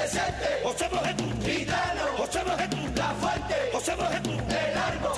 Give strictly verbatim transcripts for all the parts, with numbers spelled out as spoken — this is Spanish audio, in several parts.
presente, José Bogetú, gitano, José Bogetú, La Fuente, José Bogetú, El Largo,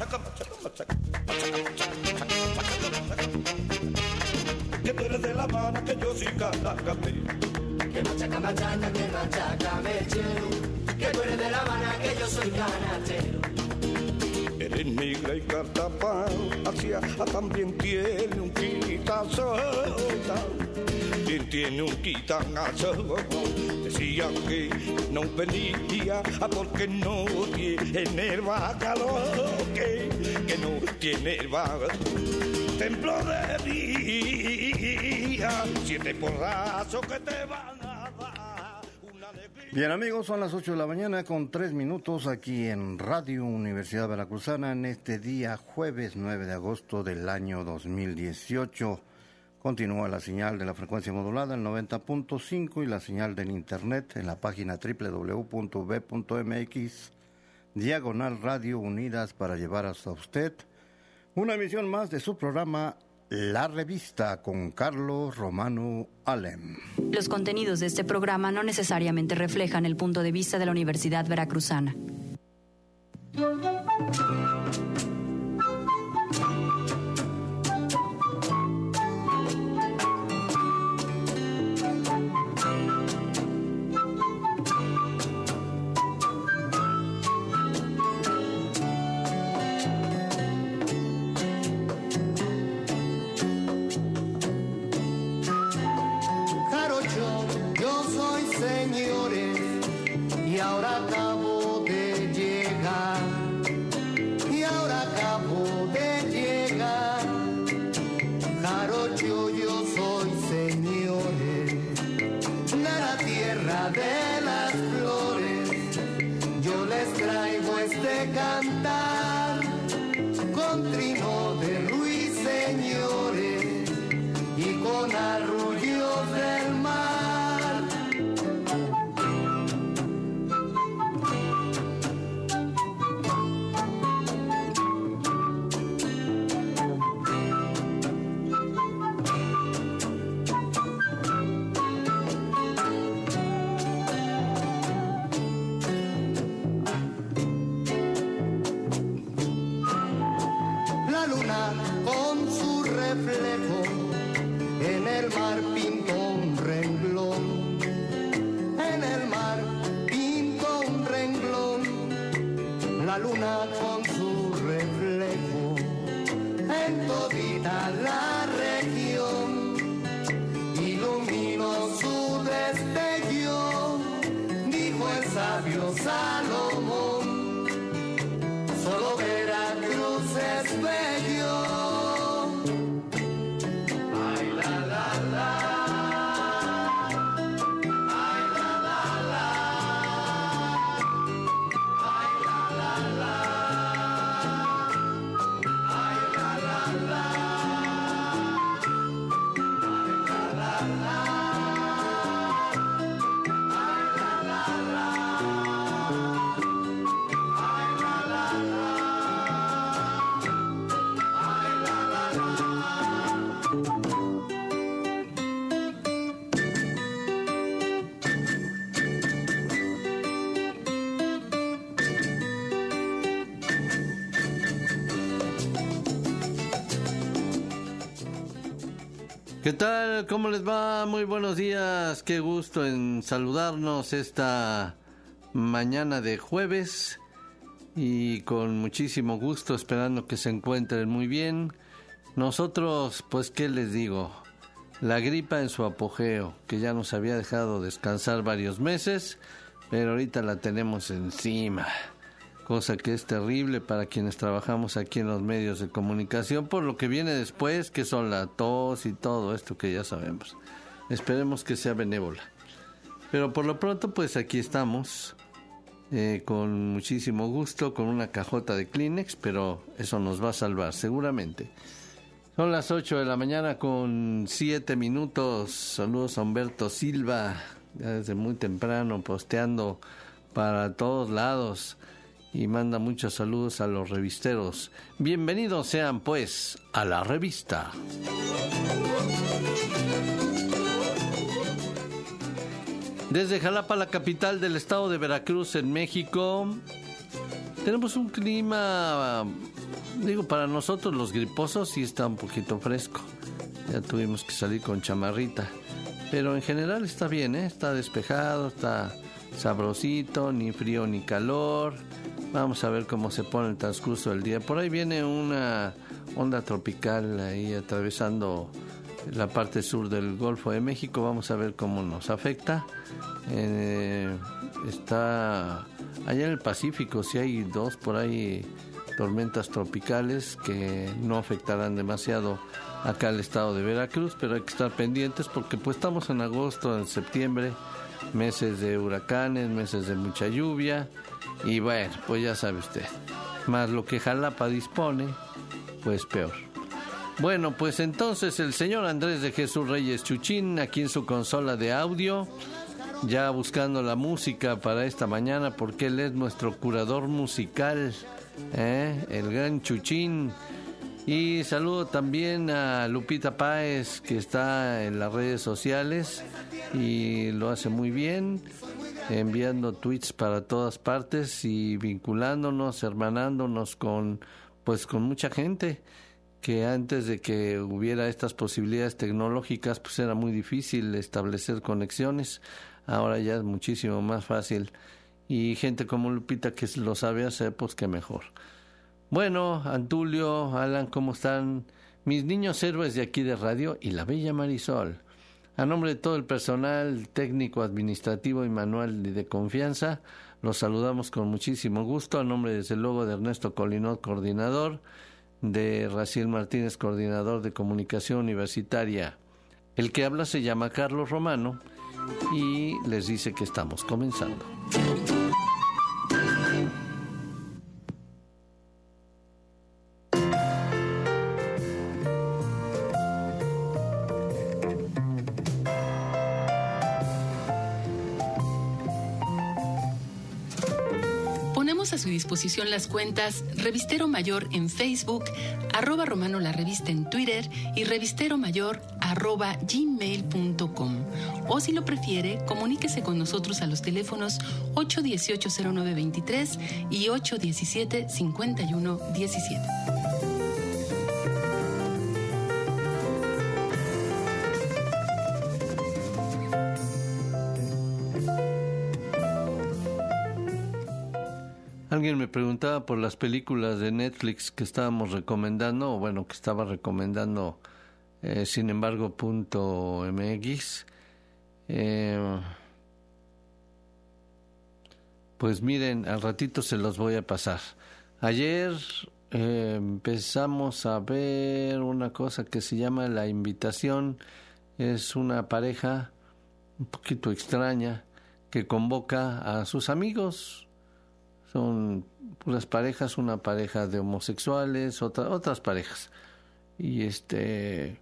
que tú eres de La Habana, que yo soy Caracapé. que machaca, machaca, que machaca, mechero, que tú eres de La Habana, que yo soy canachero. Eres negra y cartapán, hacia también tiene un quitazota. Quien tiene un quitanazo, decían que no venía porque no tiene bacalao, que, que no tiene bacalao. Templo de día, siete porrazos que te van a dar una alegría. Bien amigos, son las ocho de la mañana con tres minutos aquí en Radio Universidad Veracruzana en este día jueves nueve de agosto del año dos mil dieciocho. Continúa la señal de la frecuencia modulada el noventa punto cinco y la señal del internet en la página doble u doble u doble u punto b punto m x diagonal Radio Unidas para llevar hasta usted una emisión más de su programa La Revista con Carlos Romano Alem. Los contenidos de este programa no necesariamente reflejan el punto de vista de la Universidad Veracruzana. ¿Qué tal? ¿Cómo les va? Muy buenos días. Qué gusto en saludarnos esta mañana de jueves y con muchísimo gusto esperando que se encuentren muy bien. Nosotros, pues, ¿qué les digo? La gripa en su apogeo, que ya nos había dejado descansar varios meses, pero ahorita la tenemos encima. Cosa que es terrible para quienes trabajamos aquí en los medios de comunicación, por lo que viene después, que son la tos y todo esto que ya sabemos. Esperemos que sea benévola. Pero por lo pronto, pues aquí estamos, eh, con muchísimo gusto, con una cajota de Kleenex, pero eso nos va a salvar seguramente. Son las ocho de la mañana con siete minutos. Saludos a Humberto Silva, ya desde muy temprano, posteando para todos lados. Y manda muchos saludos a los revisteros. Bienvenidos sean, pues, a la revista. Desde Jalapa, la capital del estado de Veracruz, en México, tenemos un clima, digo, para nosotros los griposos sí está un poquito fresco. Ya tuvimos que salir con chamarrita. Pero en general está bien, ¿eh? Está despejado, está sabrosito, ni frío ni calor. Vamos a ver cómo se pone el transcurso del día. Por ahí viene una onda tropical ahí atravesando la parte sur del Golfo de México. Vamos a ver cómo nos afecta. Eh, está allá en el Pacífico, sí hay dos por ahí tormentas tropicales que no afectarán demasiado acá al estado de Veracruz, pero hay que estar pendientes porque pues estamos en agosto, en septiembre, meses de huracanes, meses de mucha lluvia y bueno, pues ya sabe usted, más lo que Jalapa dispone, pues peor. Bueno, pues entonces el señor Andrés de Jesús Reyes Chuchín, aquí en su consola de audio, ya buscando la música para esta mañana, porque él es nuestro curador musical, ¿eh? El gran Chuchín. Y saludo también a Lupita Páez, que está en las redes sociales y lo hace muy bien, enviando tweets para todas partes y vinculándonos, hermanándonos con, pues, con mucha gente, que antes de que hubiera estas posibilidades tecnológicas, pues era muy difícil establecer conexiones. Ahora ya es muchísimo más fácil. Y gente como Lupita que lo sabe hacer, pues qué mejor. Bueno, Antulio, Alan, ¿cómo están? Mis niños héroes de aquí de radio y la bella Marisol. A nombre de todo el personal técnico, administrativo y manual de confianza, los saludamos con muchísimo gusto. A nombre, desde luego, de Ernesto Colinot, coordinador, de Raciel Martínez, coordinador de comunicación universitaria. El que habla se llama Carlos Romano y les dice que estamos comenzando. A su disposición las cuentas Revistero Mayor en Facebook, arroba Romano la Revista en Twitter y Revistero Mayor arroba gmail punto com. O si lo prefiere, comuníquese con nosotros a los teléfonos ocho uno ocho, cero nueve dos tres y ocho uno siete, cinco uno uno siete. Alguien me preguntaba por las películas de Netflix que estábamos recomendando, o bueno, que estaba recomendando eh, sin embargo punto m x. Eh, pues miren, al ratito se los voy a pasar. Ayer eh, empezamos a ver una cosa que se llama La Invitación. Es una pareja un poquito extraña que convoca a sus amigos. Son puras parejas, una pareja de homosexuales, otra, otras parejas. Y este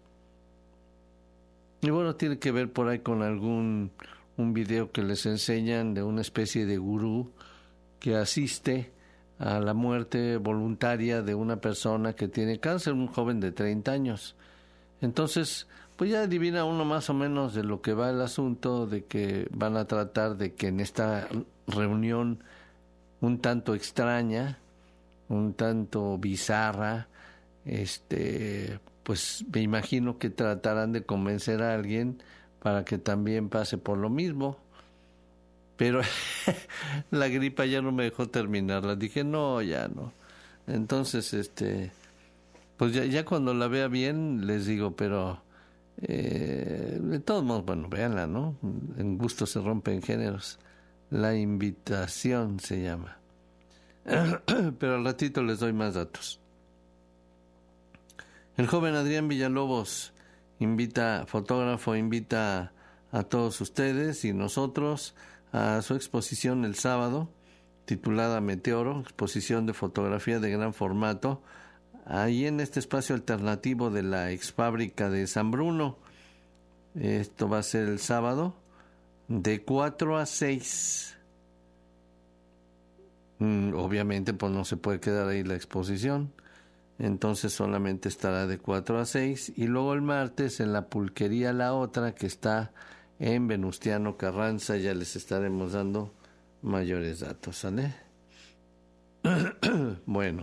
y bueno, tiene que ver por ahí con algún un video que les enseñan de una especie de gurú que asiste a la muerte voluntaria de una persona que tiene cáncer, un joven de treinta años. Entonces, pues ya adivina uno más o menos de lo que va el asunto, de que van a tratar de que en esta reunión un tanto extraña, un tanto bizarra, este, pues me imagino que tratarán de convencer a alguien para que también pase por lo mismo. Pero la gripa ya no me dejó terminarla. Dije, no, ya no. Entonces, este, pues ya, ya cuando la vea bien, les digo, pero eh, de todos modos, bueno, véanla, ¿no? En gusto se rompen géneros. La Invitación se llama. Pero al ratito les doy más datos. El joven Adrián Villalobos invita, fotógrafo, invita a todos ustedes y nosotros a su exposición el sábado, titulada Meteoro, exposición de fotografía de gran formato, ahí en este espacio alternativo de la exfábrica de San Bruno. Esto va a ser el sábado, de cuatro a seis. Mm, obviamente, pues no se puede quedar ahí la exposición. Entonces solamente estará de cuatro a seis. Y luego el martes en la pulquería La Otra, que está en Venustiano Carranza. Ya les estaremos dando mayores datos, ¿sale? Bueno,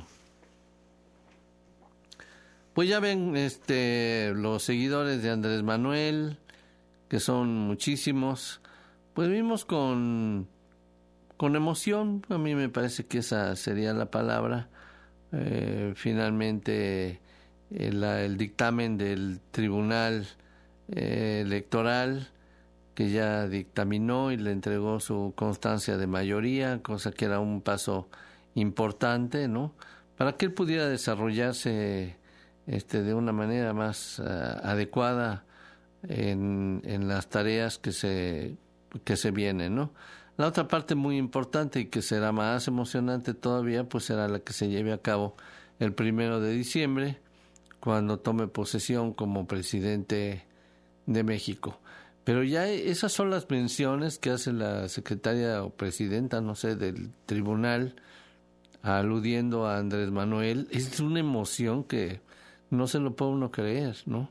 pues ya ven, este, los seguidores de Andrés Manuel, que son muchísimos, pues vimos con, con emoción, a mí me parece que esa sería la palabra, eh, finalmente el, el dictamen del Tribunal eh, Electoral, que ya dictaminó y le entregó su constancia de mayoría, cosa que era un paso importante, ¿no? Para que él pudiera desarrollarse este, de una manera más uh, adecuada en, en las tareas que se, que se vienen, ¿no? La otra parte muy importante y que será más emocionante todavía, pues será la que se lleve a cabo el primero de diciembre, cuando tome posesión como presidente de México. Pero ya esas son las menciones que hace la secretaria o presidenta, no sé, del tribunal, aludiendo a Andrés Manuel. Es una emoción que no se lo puede uno creer, ¿no?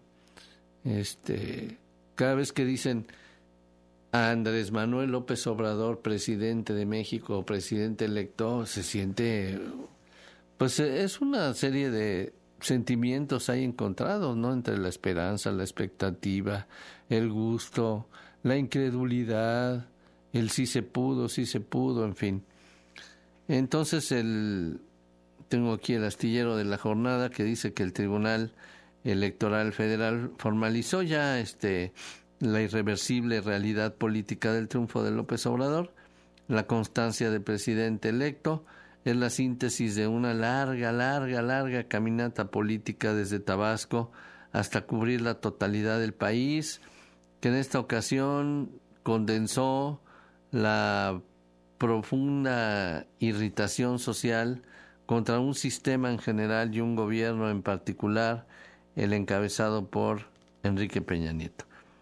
Este, cada vez que dicen a Andrés Manuel López Obrador, presidente de México, presidente electo, se siente, pues es una serie de sentimientos ahí encontrados, ¿no? Entre la esperanza, la expectativa, el gusto, la incredulidad, el sí se pudo, sí se pudo, en fin. Entonces, el, tengo aquí el astillero de la jornada que dice que el Tribunal Electoral Federal formalizó ya este la irreversible realidad política del triunfo de López Obrador. La constancia de presidente electo es la síntesis de una larga, larga, larga caminata política desde Tabasco hasta cubrir la totalidad del país, que en esta ocasión condensó la profunda irritación social contra un sistema en general y un gobierno en particular, el encabezado por Enrique Peña Nieto.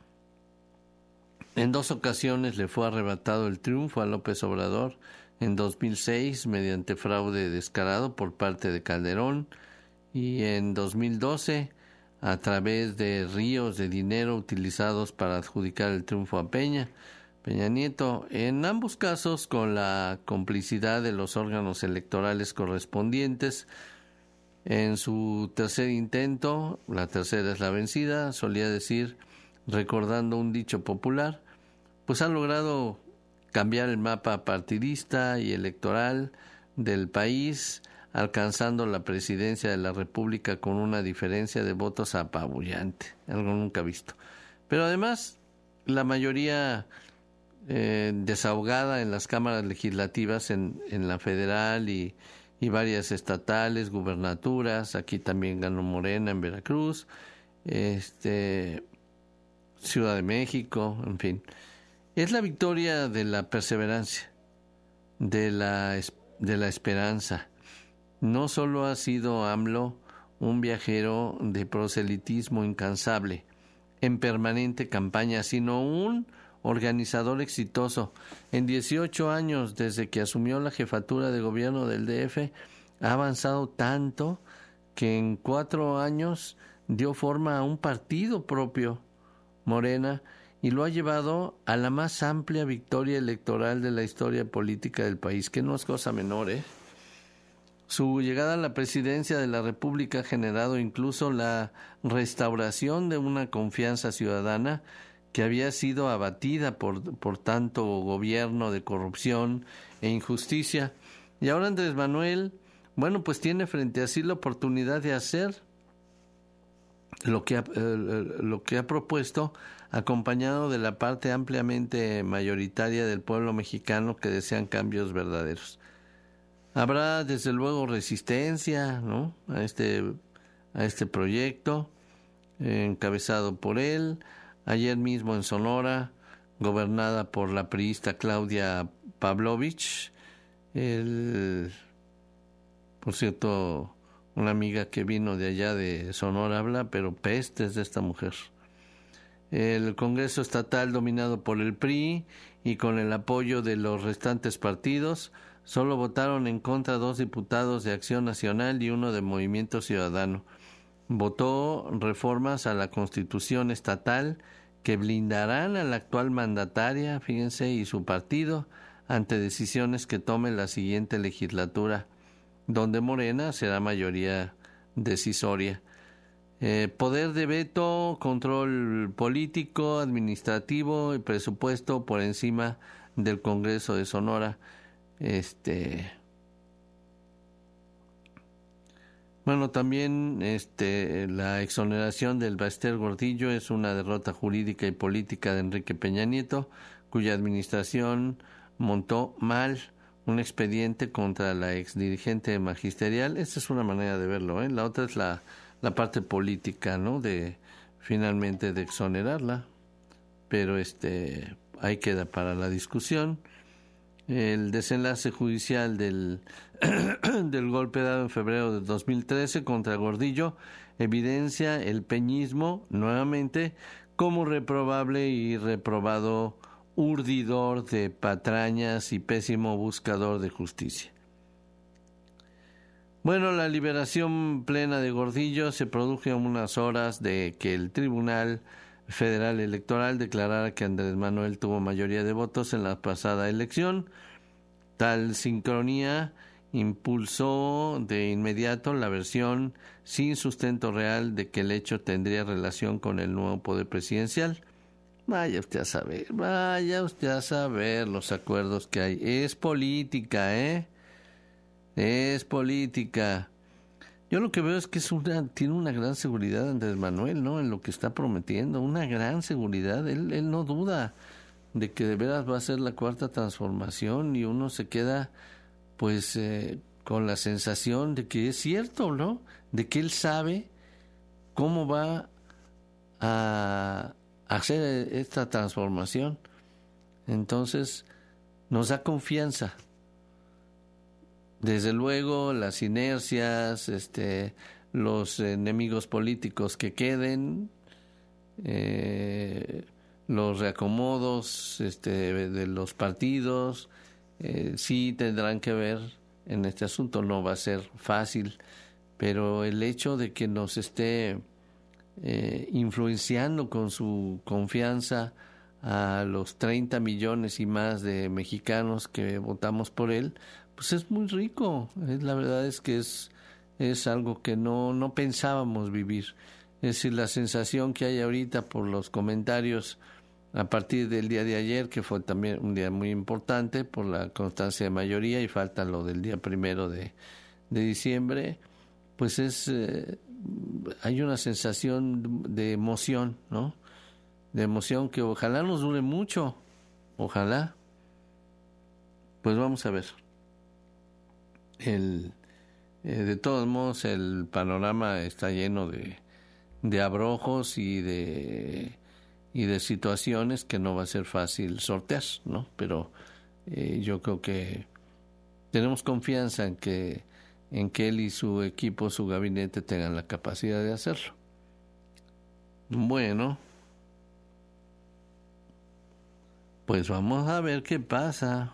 En dos ocasiones le fue arrebatado el triunfo a López Obrador, en dos mil seis mediante fraude descarado por parte de Calderón y en dos mil doce a través de ríos de dinero utilizados para adjudicar el triunfo a Peña, Peña Nieto, en ambos casos con la complicidad de los órganos electorales correspondientes. En su tercer intento, la tercera es la vencida, solía decir, recordando un dicho popular, pues ha logrado cambiar el mapa partidista y electoral del país, alcanzando la presidencia de la República con una diferencia de votos apabullante, algo nunca visto. Pero además, la mayoría eh, desahogada en las cámaras legislativas, en, en la federal y, y varias estatales, gubernaturas, aquí también ganó Morena en Veracruz, este, Ciudad de México, en fin. Es la victoria de la perseverancia, de la, de la esperanza. No solo ha sido AMLO un viajero de proselitismo incansable, en permanente campaña, sino un organizador exitoso. En dieciocho años desde que asumió la jefatura de gobierno del D F, ha avanzado tanto que en cuatro años dio forma a un partido propio, Morena, y lo ha llevado a la más amplia victoria electoral de la historia política del país, que no es cosa menor, ¿eh? Su llegada a la presidencia de la República ha generado incluso la restauración de una confianza ciudadana que había sido abatida por, por tanto gobierno de corrupción e injusticia. Y ahora Andrés Manuel, bueno, pues tiene frente a sí la oportunidad de hacer lo que ha, eh, lo que ha propuesto, acompañado de la parte ampliamente mayoritaria del pueblo mexicano que desean cambios verdaderos. Habrá desde luego resistencia, ¿no?, a este a este proyecto eh, encabezado por él. Ayer mismo en Sonora, gobernada por la priista Claudia Pavlovich, el, por cierto, una amiga que vino de allá de Sonora habla, pero pestes de esta mujer. El Congreso Estatal, dominado por el P R I y con el apoyo de los restantes partidos, solo votaron en contra dos diputados de Acción Nacional y uno de Movimiento Ciudadano. Votó reformas a la Constitución estatal que blindarán a la actual mandataria, fíjense, y su partido ante decisiones que tome la siguiente legislatura, donde Morena será mayoría decisoria. Eh, poder de veto, control político, administrativo y presupuesto por encima del Congreso de Sonora. Este, bueno, también este, la exoneración del Baester Gordillo es una derrota jurídica y política de Enrique Peña Nieto, cuya administración montó mal un expediente contra la exdirigente magisterial. Esta es una manera de verlo, ¿eh? La otra es la, la parte política, ¿no? De finalmente de exonerarla, pero este ahí queda para la discusión. El desenlace judicial del, del golpe dado en febrero de dos mil trece contra Gordillo evidencia el peñismo nuevamente como reprobable y reprobado urdidor de patrañas y pésimo buscador de justicia. Bueno, la liberación plena de Gordillo se produjo en unas horas de que el Tribunal Federal Electoral declarara que Andrés Manuel tuvo mayoría de votos en la pasada elección. Tal sincronía impulsó de inmediato la versión sin sustento real de que el hecho tendría relación con el nuevo poder presidencial. Vaya usted a saber, vaya usted a saber los acuerdos que hay. Es política, ¿eh? Es política. Yo lo que veo es que es una, tiene una gran seguridad Andrés Manuel, ¿no? En lo que está prometiendo, una gran seguridad. Él, él no duda de que de veras va a ser la cuarta transformación y uno se queda, pues, eh, con la sensación de que es cierto, ¿no? De que él sabe cómo va a hacer esta transformación. Entonces nos da confianza. Desde luego las inercias, este, los enemigos políticos que queden, eh, los reacomodos este, de los partidos, eh, sí tendrán que ver en este asunto. No va a ser fácil, pero el hecho de que nos esté Eh, influenciando con su confianza a los treinta millones y más de mexicanos que votamos por él, pues es muy rico. Es, la verdad es que es, es algo que no, no pensábamos vivir. Es decir, la sensación que hay ahorita por los comentarios a partir del día de ayer, que fue también un día muy importante por la constancia de mayoría y falta lo del día primero de, de diciembre, pues es... Eh, hay una sensación de emoción, ¿no? De emoción que ojalá nos dure mucho, ojalá. Pues vamos a ver. El, eh, de todos modos, el panorama está lleno de, de abrojos y de y de situaciones que no va a ser fácil sortear, ¿no? Pero eh, yo creo que tenemos confianza en que en que él y su equipo, su gabinete tengan la capacidad de hacerlo. Bueno, pues vamos a ver qué pasa.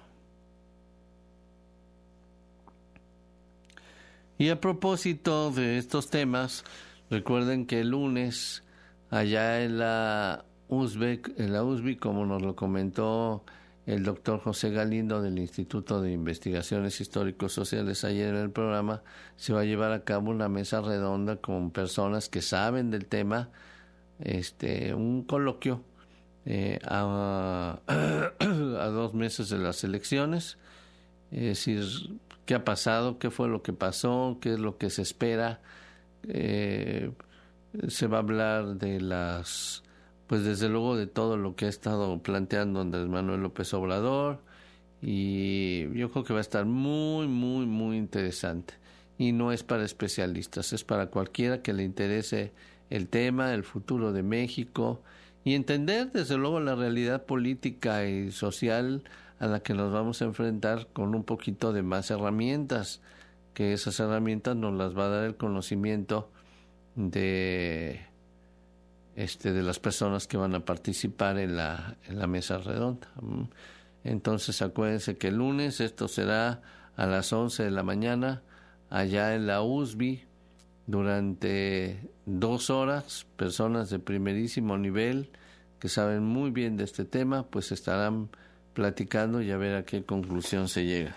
Y a propósito de estos temas, recuerden que el lunes, allá en la U S B, en la U S B, como nos lo comentó el doctor José Galindo del Instituto de Investigaciones Históricos Sociales ayer en el programa, se va a llevar a cabo una mesa redonda con personas que saben del tema, este, un coloquio eh, a, a dos meses de las elecciones, es decir, qué ha pasado, qué fue lo que pasó, qué es lo que se espera. Eh, se va a hablar de las... pues desde luego de todo lo que ha estado planteando Andrés Manuel López Obrador, y yo creo que va a estar muy, muy, muy interesante. Y no es para especialistas, es para cualquiera que le interese el tema, el futuro de México, y entender desde luego la realidad política y social a la que nos vamos a enfrentar con un poquito de más herramientas, que esas herramientas nos las va a dar el conocimiento de... Este, de las personas que van a participar en la, en la mesa redonda. Entonces acuérdense que el lunes esto será a las once de la mañana allá en la U S B I durante dos horas, personas de primerísimo nivel que saben muy bien de este tema, pues estarán platicando y a ver a qué conclusión se llega.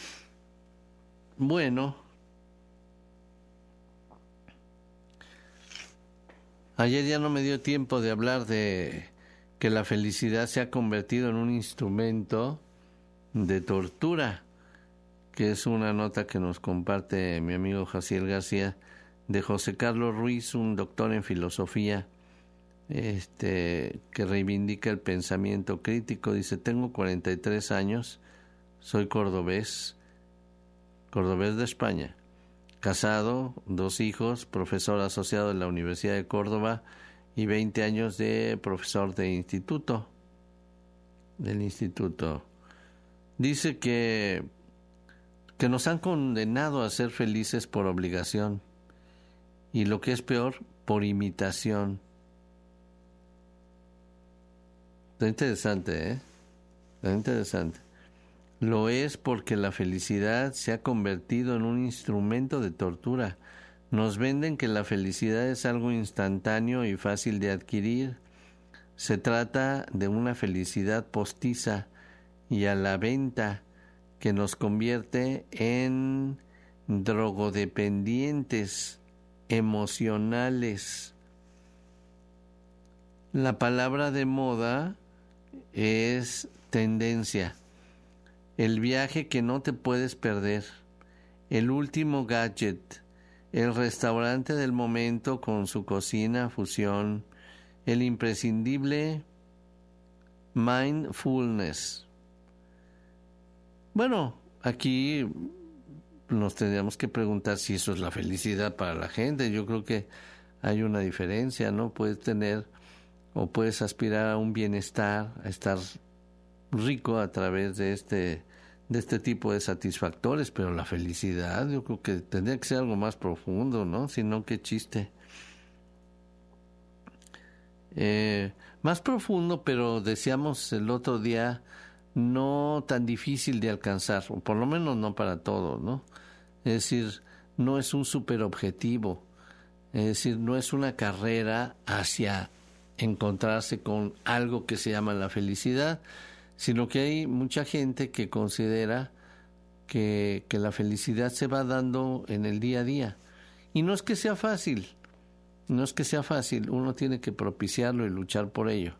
Bueno, ayer ya no me dio tiempo de hablar de que la felicidad se ha convertido en un instrumento de tortura, que es una nota que nos comparte mi amigo Jaciel García, de José Carlos Ruiz, un doctor en filosofía, este, que reivindica el pensamiento crítico. Dice: tengo cuarenta y tres años, soy cordobés, cordobés de España, casado, dos hijos, profesor asociado de la Universidad de Córdoba y veinte años de profesor de instituto, del instituto. Dice que, que nos han condenado a ser felices por obligación y, lo que es peor, por imitación. Está interesante, ¿eh? Está interesante. Lo es porque la felicidad se ha convertido en un instrumento de tortura. Nos venden que la felicidad es algo instantáneo y fácil de adquirir. Se trata de una felicidad postiza y a la venta que nos convierte en drogodependientes emocionales. La palabra de moda es tendencia, el viaje que no te puedes perder, el último gadget, el restaurante del momento con su cocina fusión, el imprescindible mindfulness. Bueno, aquí nos tendríamos que preguntar si eso es la felicidad para la gente. Yo creo que hay una diferencia, ¿no? Puedes tener o puedes aspirar a un bienestar, a estar rico a través de este de este tipo de satisfactores, pero la felicidad yo creo que tendría que ser algo más profundo, ¿no? Si no, qué chiste. Eh, más profundo, pero decíamos el otro día, no tan difícil de alcanzar, o por lo menos no para todos, ¿no? Es decir, no es un superobjetivo, es decir, no es una carrera hacia encontrarse con algo que se llama la felicidad, sino que hay mucha gente que considera que, que la felicidad se va dando en el día a día. Y no es que sea fácil, no es que sea fácil, uno tiene que propiciarlo y luchar por ello,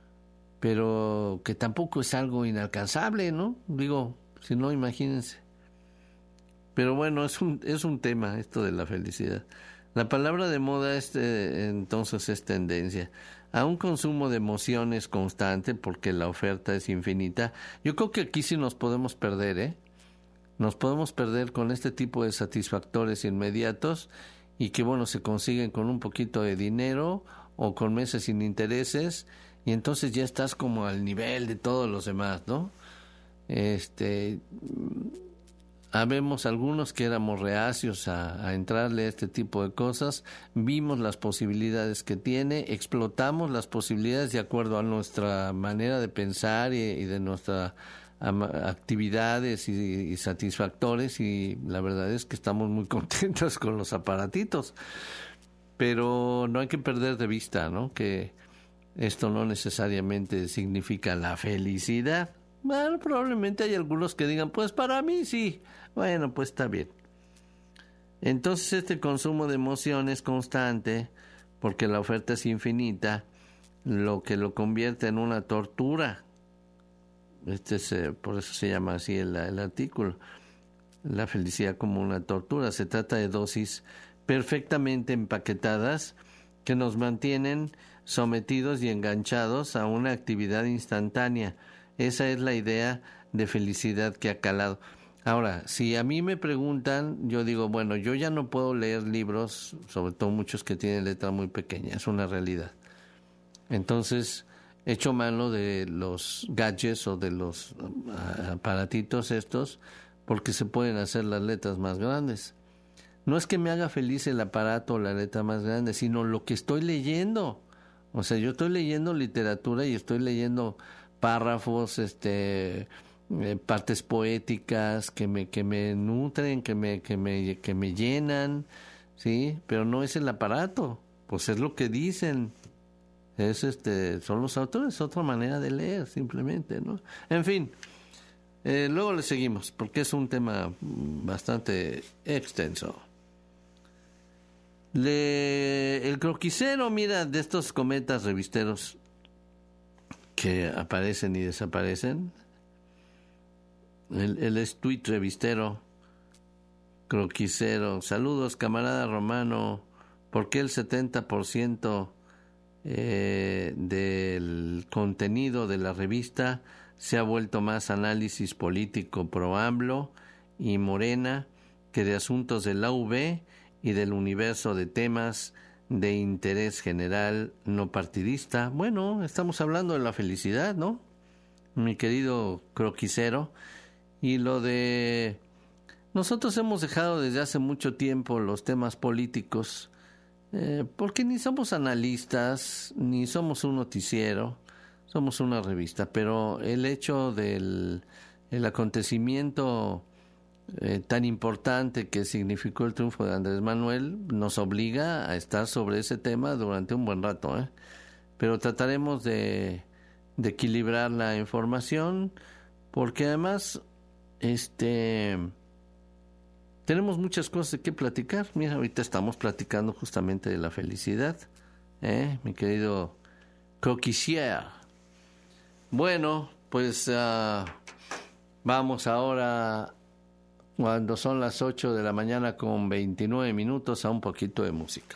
pero que tampoco es algo inalcanzable, ¿no? Digo, si no, imagínense. Pero bueno, es un, es un tema esto de la felicidad. La palabra de moda es, eh, entonces es tendencia a un consumo de emociones constante porque la oferta es infinita. Yo creo que aquí sí nos podemos perder, ¿eh? Nos podemos perder con este tipo de satisfactores inmediatos y que, bueno, se consiguen con un poquito de dinero o con meses sin intereses y entonces ya estás como al nivel de todos los demás, ¿no? Este... Habemos algunos que éramos reacios a, a entrarle a este tipo de cosas, vimos las posibilidades que tiene, explotamos las posibilidades de acuerdo a nuestra manera de pensar y, y de nuestras actividades y, y satisfactores, y la verdad es que estamos muy contentos con los aparatitos. Pero no hay que perder de vista, ¿no?, que esto no necesariamente significa la felicidad. Bueno, probablemente hay algunos que digan, pues para mí sí. Bueno, pues está bien. Entonces este consumo de emociones constante, porque la oferta es infinita, lo que lo convierte en una tortura. Este es, eh, por eso se llama así el, el artículo. La felicidad como una tortura. Se trata de dosis perfectamente empaquetadas que nos mantienen sometidos y enganchados a una actividad instantánea. Esa es la idea de felicidad que ha calado. Ahora, si a mí me preguntan, yo digo, bueno, yo ya no puedo leer libros, sobre todo muchos que tienen letra muy pequeña, es una realidad. Entonces, echo mano de los gadgets o de los aparatitos estos, porque se pueden hacer las letras más grandes. No es que me haga feliz el aparato o la letra más grande, sino lo que estoy leyendo. O sea, yo estoy leyendo literatura y estoy leyendo párrafos, este, eh, partes poéticas que me que me nutren, que me que me que me llenan, sí, pero no es el aparato, pues es lo que dicen, Es este, son los autores, otra manera de leer, simplemente, ¿no? En fin, eh, luego le seguimos, porque es un tema bastante extenso. Le, el croquisero, mira, de estos cometas revisteros que aparecen y desaparecen. Él, él es tuit revistero, croquisero. Saludos, camarada Romano. ¿Por qué el setenta por ciento eh, del contenido de la revista se ha vuelto más análisis político pro AMLO y Morena que de asuntos de la U V y del universo de temas de interés general no partidista? Bueno, estamos hablando de la felicidad, ¿no? Mi querido croquisero. Y lo de... Nosotros hemos dejado desde hace mucho tiempo los temas políticos, eh, porque ni somos analistas, ni somos un noticiero, somos una revista, pero el hecho del el acontecimiento eh, tan importante que significó el triunfo de Andrés Manuel nos obliga a estar sobre ese tema durante un buen rato, ¿eh? Pero trataremos de, de equilibrar la información, porque además este tenemos muchas cosas de qué platicar. Mira, ahorita estamos platicando justamente de la felicidad, ¿eh? Mi querido croquisier. Bueno, pues uh, vamos ahora, cuando son las ocho de la mañana con veintinueve minutos, a un poquito de música.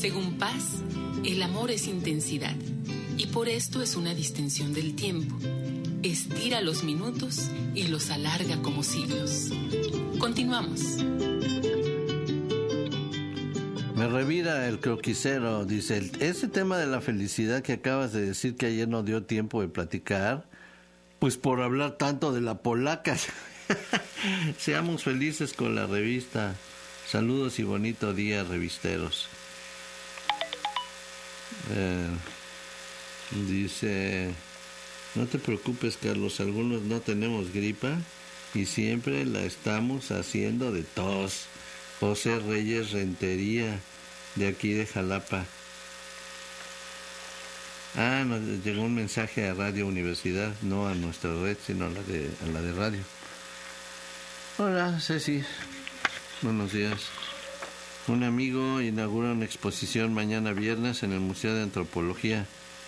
Según Paz, el amor es intensidad, y por esto es una distensión del tiempo. Estira los minutos y los alarga como siglos. Continuamos. Me revira el croquisero, dice, ese tema de la felicidad que acabas de decir que ayer no dio tiempo de platicar, pues por hablar tanto de la polaca. Seamos felices con la revista. Saludos y bonito día, revisteros. Eh, dice, no te preocupes, Carlos, algunos no tenemos gripa y siempre la estamos haciendo de tos. José Reyes Rentería, de aquí de Jalapa. Ah, nos llegó un mensaje a Radio Universidad, no a nuestra red, sino a la de, a la de radio. Hola, Ceci. Buenos días. Un amigo inaugura una exposición mañana viernes en el Museo de Antropología.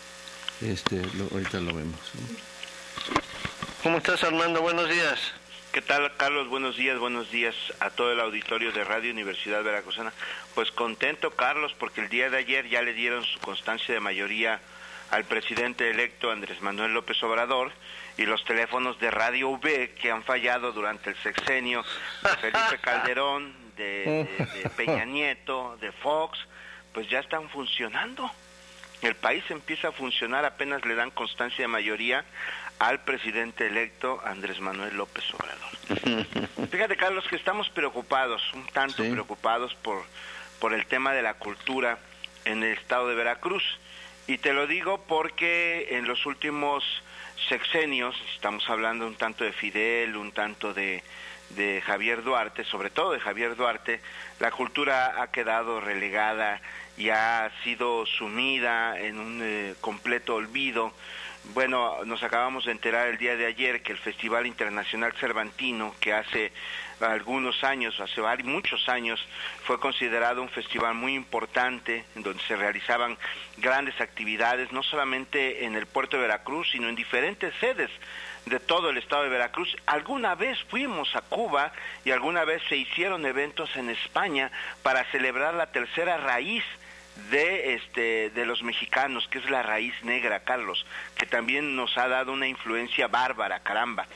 Este, lo, ahorita lo vemos, ¿no? ¿Cómo estás, Armando? Buenos días. ¿Qué tal, Carlos? Buenos días, buenos días a todo el auditorio de Radio Universidad Veracruzana. Pues contento, Carlos, porque el día de ayer ya le dieron su constancia de mayoría al presidente electo Andrés Manuel López Obrador, y los teléfonos de Radio V que han fallado durante el sexenio de Felipe Calderón, de, de, de Peña Nieto, de Fox, pues ya están funcionando. El país empieza a funcionar, apenas le dan constancia de mayoría al presidente electo Andrés Manuel López Obrador. Fíjate, Carlos, que estamos preocupados, un tanto sí. preocupados por, por el tema de la cultura en el estado de Veracruz. Y te lo digo porque en los últimos sexenios, estamos hablando un tanto de Fidel, un tanto de, de Javier Duarte, sobre todo de Javier Duarte, la cultura ha quedado relegada y ha sido sumida en un eh, completo olvido. Bueno, nos acabamos de enterar el día de ayer que el Festival Internacional Cervantino, que hace algunos años, hace varios, muchos años, fue considerado un festival muy importante, en donde se realizaban grandes actividades, no solamente en el puerto de Veracruz, sino en diferentes sedes de todo el estado de Veracruz. Alguna vez fuimos a Cuba y alguna vez se hicieron eventos en España para celebrar la tercera raíz de este de los mexicanos, que es la raíz negra, Carlos, que también nos ha dado una influencia bárbara, caramba.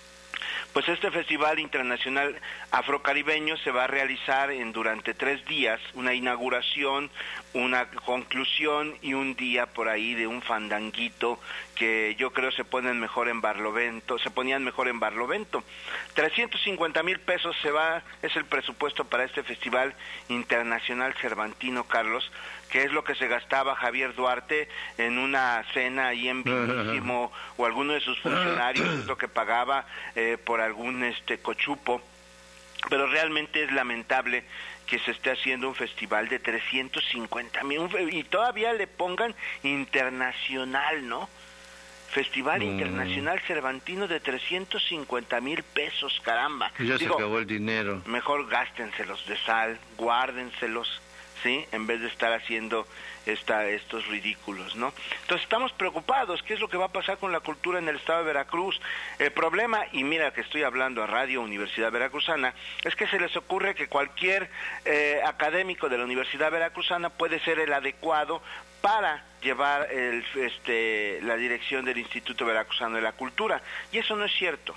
Pues este Festival Internacional Afrocaribeño se va a realizar en durante tres días, una inauguración, una conclusión y un día por ahí de un fandanguito que yo creo se ponen mejor en Barlovento, se ponían mejor en Barlovento. trescientos cincuenta mil pesos se va, es el presupuesto para este Festival Internacional Cervantino, Carlos, que es lo que se gastaba Javier Duarte en una cena ahí en Vinísimo, o alguno de sus funcionarios es lo que pagaba eh, por algún este cochupo. Pero realmente es lamentable que se esté haciendo un festival de trescientos cincuenta mil, y todavía le pongan internacional, ¿no? Festival mm. Internacional Cervantino de trescientos cincuenta mil pesos, caramba. Ya Digo, se acabó el dinero. Mejor gástenselos de sal, guárdenselos, ¿sí? En vez de estar haciendo esta, estos ridículos, ¿no? Entonces estamos preocupados, ¿qué es lo que va a pasar con la cultura en el estado de Veracruz? El problema, y mira que estoy hablando a Radio Universidad Veracruzana, es que se les ocurre que cualquier eh, académico de la Universidad Veracruzana puede ser el adecuado para llevar el, este, la dirección del Instituto Veracruzano de la Cultura, y eso no es cierto.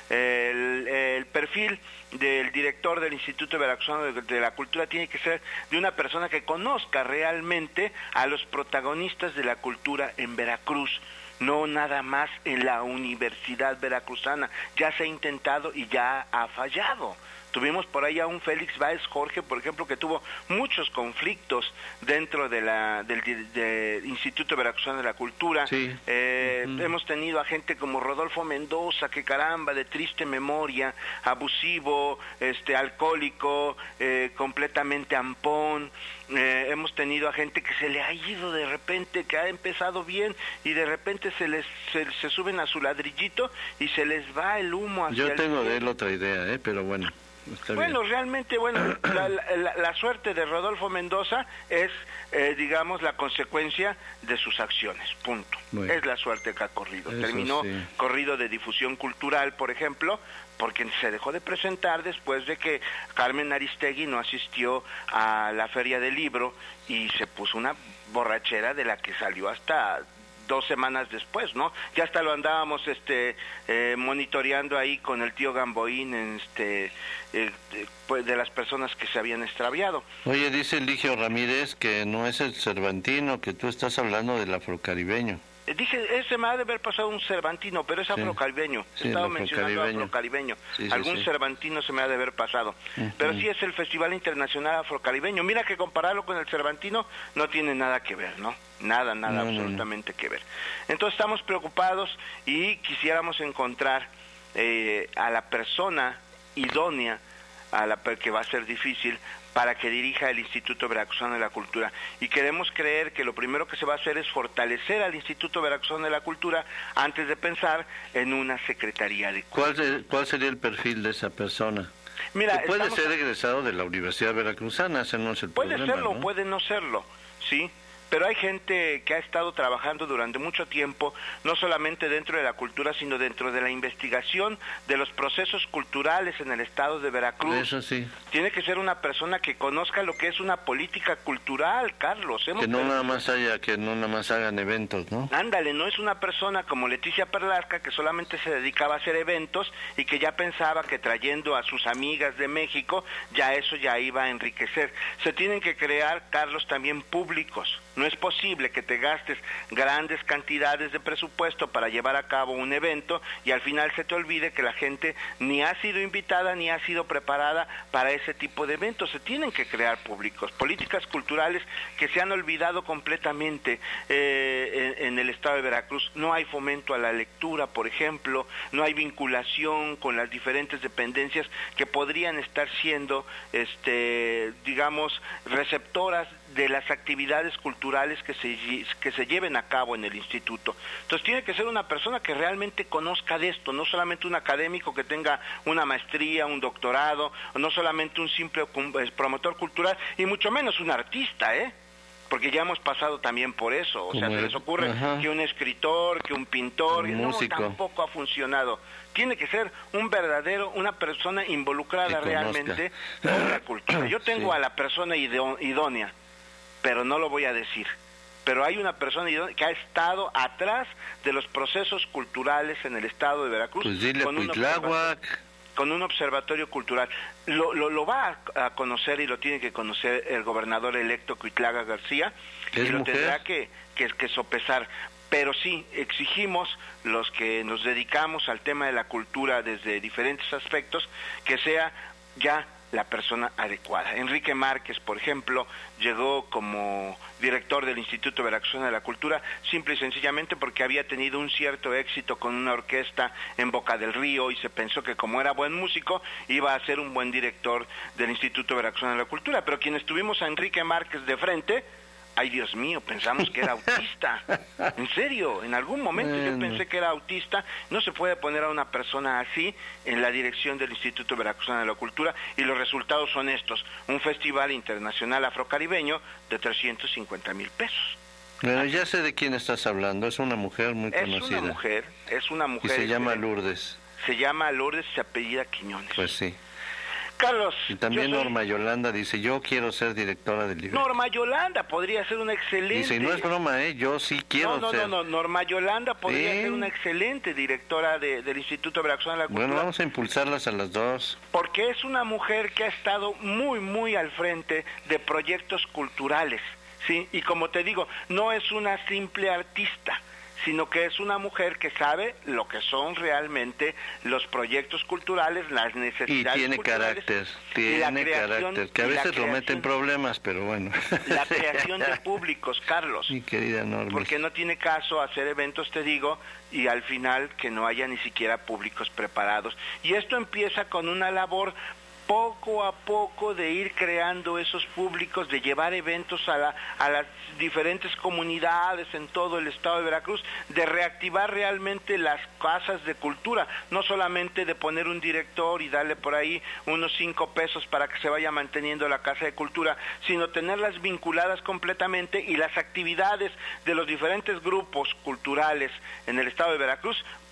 El, el perfil del director del Instituto Veracruzano de, de la Cultura tiene que ser de una persona que conozca realmente a los protagonistas de la cultura en Veracruz, no nada más en la Universidad Veracruzana. Ya se ha intentado y ya ha fallado. Tuvimos por ahí a un Félix Báez Jorge, por ejemplo, que tuvo muchos conflictos dentro de la del, del Instituto Veracruzano de la Cultura. Sí. Eh, uh-huh. Hemos tenido a gente como Rodolfo Mendoza, que caramba, de triste memoria, abusivo, este, alcohólico, eh, completamente ampón. Eh, hemos tenido a gente que se le ha ido de repente, que ha empezado bien y de repente se les se, se suben a su ladrillito y se les va el humo hacia Yo tengo el... de él otra idea, ¿eh? Pero bueno. Está bueno, bien. realmente, bueno, la, la, la suerte de Rodolfo Mendoza es, eh, digamos, la consecuencia de sus acciones, punto. Bueno. Es la suerte que ha corrido. Eso Terminó sí. corrido de difusión cultural, por ejemplo, porque se dejó de presentar después de que Carmen Aristegui no asistió a la Feria del Libro y se puso una borrachera de la que salió hasta dos semanas después, ¿no? Ya hasta lo andábamos este eh, monitoreando ahí con el tío Gamboín, este eh, de, pues, de las personas que se habían extraviado. Oye, dice Eligio Ramírez que no es el Cervantino, que tú estás hablando del afrocaribeño. Dije, ese me ha de haber pasado un cervantino, pero es afrocaribeño. Sí, He estado el mencionando afrocaribeño. afrocaribeño. Sí, sí, Algún sí. cervantino se me ha de haber pasado. Uh-huh. Pero sí es el Festival Internacional Afrocaribeño. Mira que compararlo con el cervantino no tiene nada que ver, ¿no? Nada, nada, no, absolutamente no, no. que ver. Entonces estamos preocupados y quisiéramos encontrar eh, a la persona idónea, a la que va a ser difícil, para que dirija el Instituto Veracruzano de la Cultura. Y queremos creer que lo primero que se va a hacer es fortalecer al Instituto Veracruzano de la Cultura antes de pensar en una Secretaría de Cultura. ¿Cuál, cuál sería el perfil de esa persona? Mira, que puede estamos... ser egresado de la Universidad Veracruzana, ese no es el puede problema. Puede serlo, ¿no? puede no serlo, ¿sí? Pero hay gente que ha estado trabajando durante mucho tiempo, no solamente dentro de la cultura, sino dentro de la investigación de los procesos culturales en el estado de Veracruz. Eso sí. Tiene que ser una persona que conozca lo que es una política cultural, Carlos. Hemos que no perdido... nada más haya, que no nada más hagan eventos, ¿no? Ándale, no es una persona como Leticia Perlasca que solamente se dedicaba a hacer eventos y que ya pensaba que trayendo a sus amigas de México, ya eso ya iba a enriquecer. Se tienen que crear, Carlos, también públicos. No es posible que te gastes grandes cantidades de presupuesto para llevar a cabo un evento y al final se te olvide que la gente ni ha sido invitada ni ha sido preparada para ese tipo de eventos. Se tienen que crear públicos, políticas culturales que se han olvidado completamente eh, en, en el estado de Veracruz. No hay fomento a la lectura, por ejemplo, no hay vinculación con las diferentes dependencias que podrían estar siendo, este, digamos, receptoras de las actividades culturales que se, que se lleven a cabo en el instituto. Entonces tiene que ser una persona que realmente conozca de esto, no solamente un académico que tenga una maestría, un doctorado, no solamente un simple promotor cultural, y mucho menos un artista, ¿eh? Porque ya hemos pasado también por eso, o sea, se les ocurre Ajá. que un escritor, que un pintor, un no, músico. Tampoco ha funcionado. Tiene que ser un verdadero, una persona involucrada realmente con la cultura. Yo tengo sí. a la persona idónea, pero no lo voy a decir. Pero hay una persona que ha estado atrás de los procesos culturales en el estado de Veracruz. Pues dile con, un con un observatorio cultural. Lo, lo, lo va a, a conocer y lo tiene que conocer el gobernador electo Cuitlaga García. Y lo mujer? tendrá que, que, que sopesar. Pero sí, exigimos, los que nos dedicamos al tema de la cultura desde diferentes aspectos, que sea ya la persona adecuada. Enrique Márquez, por ejemplo, llegó como director del Instituto Veracruzano de la Cultura simple y sencillamente porque había tenido un cierto éxito con una orquesta en Boca del Río y se pensó que como era buen músico iba a ser un buen director del Instituto Veracruzano de la Cultura. Pero quienes tuvimos a Enrique Márquez de frente, ay Dios mío, pensamos que era autista. En serio, en algún momento bueno. yo pensé que era autista. No se puede poner a una persona así en la dirección del Instituto Veracruzano de la Cultura y los resultados son estos. Un festival internacional afrocaribeño de trescientos cincuenta mil pesos. Bueno, ya sé de quién estás hablando, es una mujer muy es conocida. Es una mujer, es una mujer. Y se llama Lourdes. Se llama Lourdes y se apellida Quiñones. Pues sí. Carlos. Y también soy... Norma Yolanda dice, yo quiero ser directora del libro. Norma Yolanda podría ser una excelente... Dice, no es broma, ¿eh? Yo sí quiero no, no, ser... No, no, no, Norma Yolanda podría ¿Eh? ser una excelente directora de, del Instituto Veracruzano de la Cultura. Bueno, vamos a impulsarlas a las dos. Porque es una mujer que ha estado muy, muy al frente de proyectos culturales, ¿sí? Y como te digo, no es una simple artista, sino que es una mujer que sabe lo que son realmente los proyectos culturales, las necesidades y tiene culturales. Carácter, tiene y la creación, carácter, que a veces lo mete en problemas, pero bueno. La creación de públicos, Carlos. Mi querida Norma. Porque no tiene caso hacer eventos, te digo, y al final que no haya ni siquiera públicos preparados. Y esto empieza con una labor poco a poco de ir creando esos públicos, de llevar eventos a, la, a las diferentes comunidades en todo el estado de Veracruz, de reactivar realmente las casas de cultura, no solamente de poner un director y darle por ahí unos cinco pesos para que se vaya manteniendo la casa de cultura, sino tenerlas vinculadas completamente y las actividades de los diferentes grupos culturales en el estado de Veracruz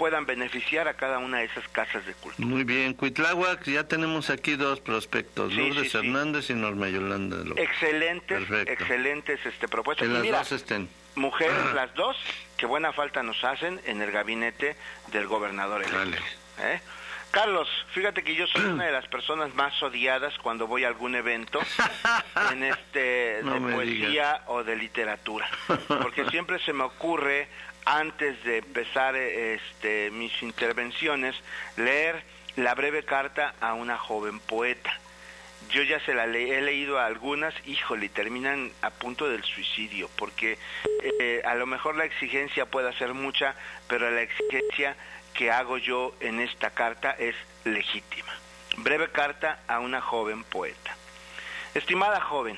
puedan beneficiar a cada una de esas casas de cultura. Muy bien, Cuitláhuac, ya tenemos aquí dos prospectos, Sí, Lourdes sí, sí. Hernández y Norma Yolanda López. Excelentes, Perfecto. excelentes este, propuestas. Que Y las mira, dos estén. mujeres las dos, que buena falta nos hacen en el gabinete del gobernador electo. Dale. ¿Eh? Carlos, fíjate que yo soy una de las personas más odiadas cuando voy a algún evento en este No de me poesía digas. o de literatura, porque siempre se me ocurre antes de empezar este mis intervenciones leer la breve carta a una joven poeta. Yo ya se la le he leído a algunas, híjole, terminan a punto del suicidio, porque eh, a lo mejor la exigencia puede ser mucha, pero la exigencia que hago yo en esta carta es legítima. Breve carta a una joven poeta. Estimada joven,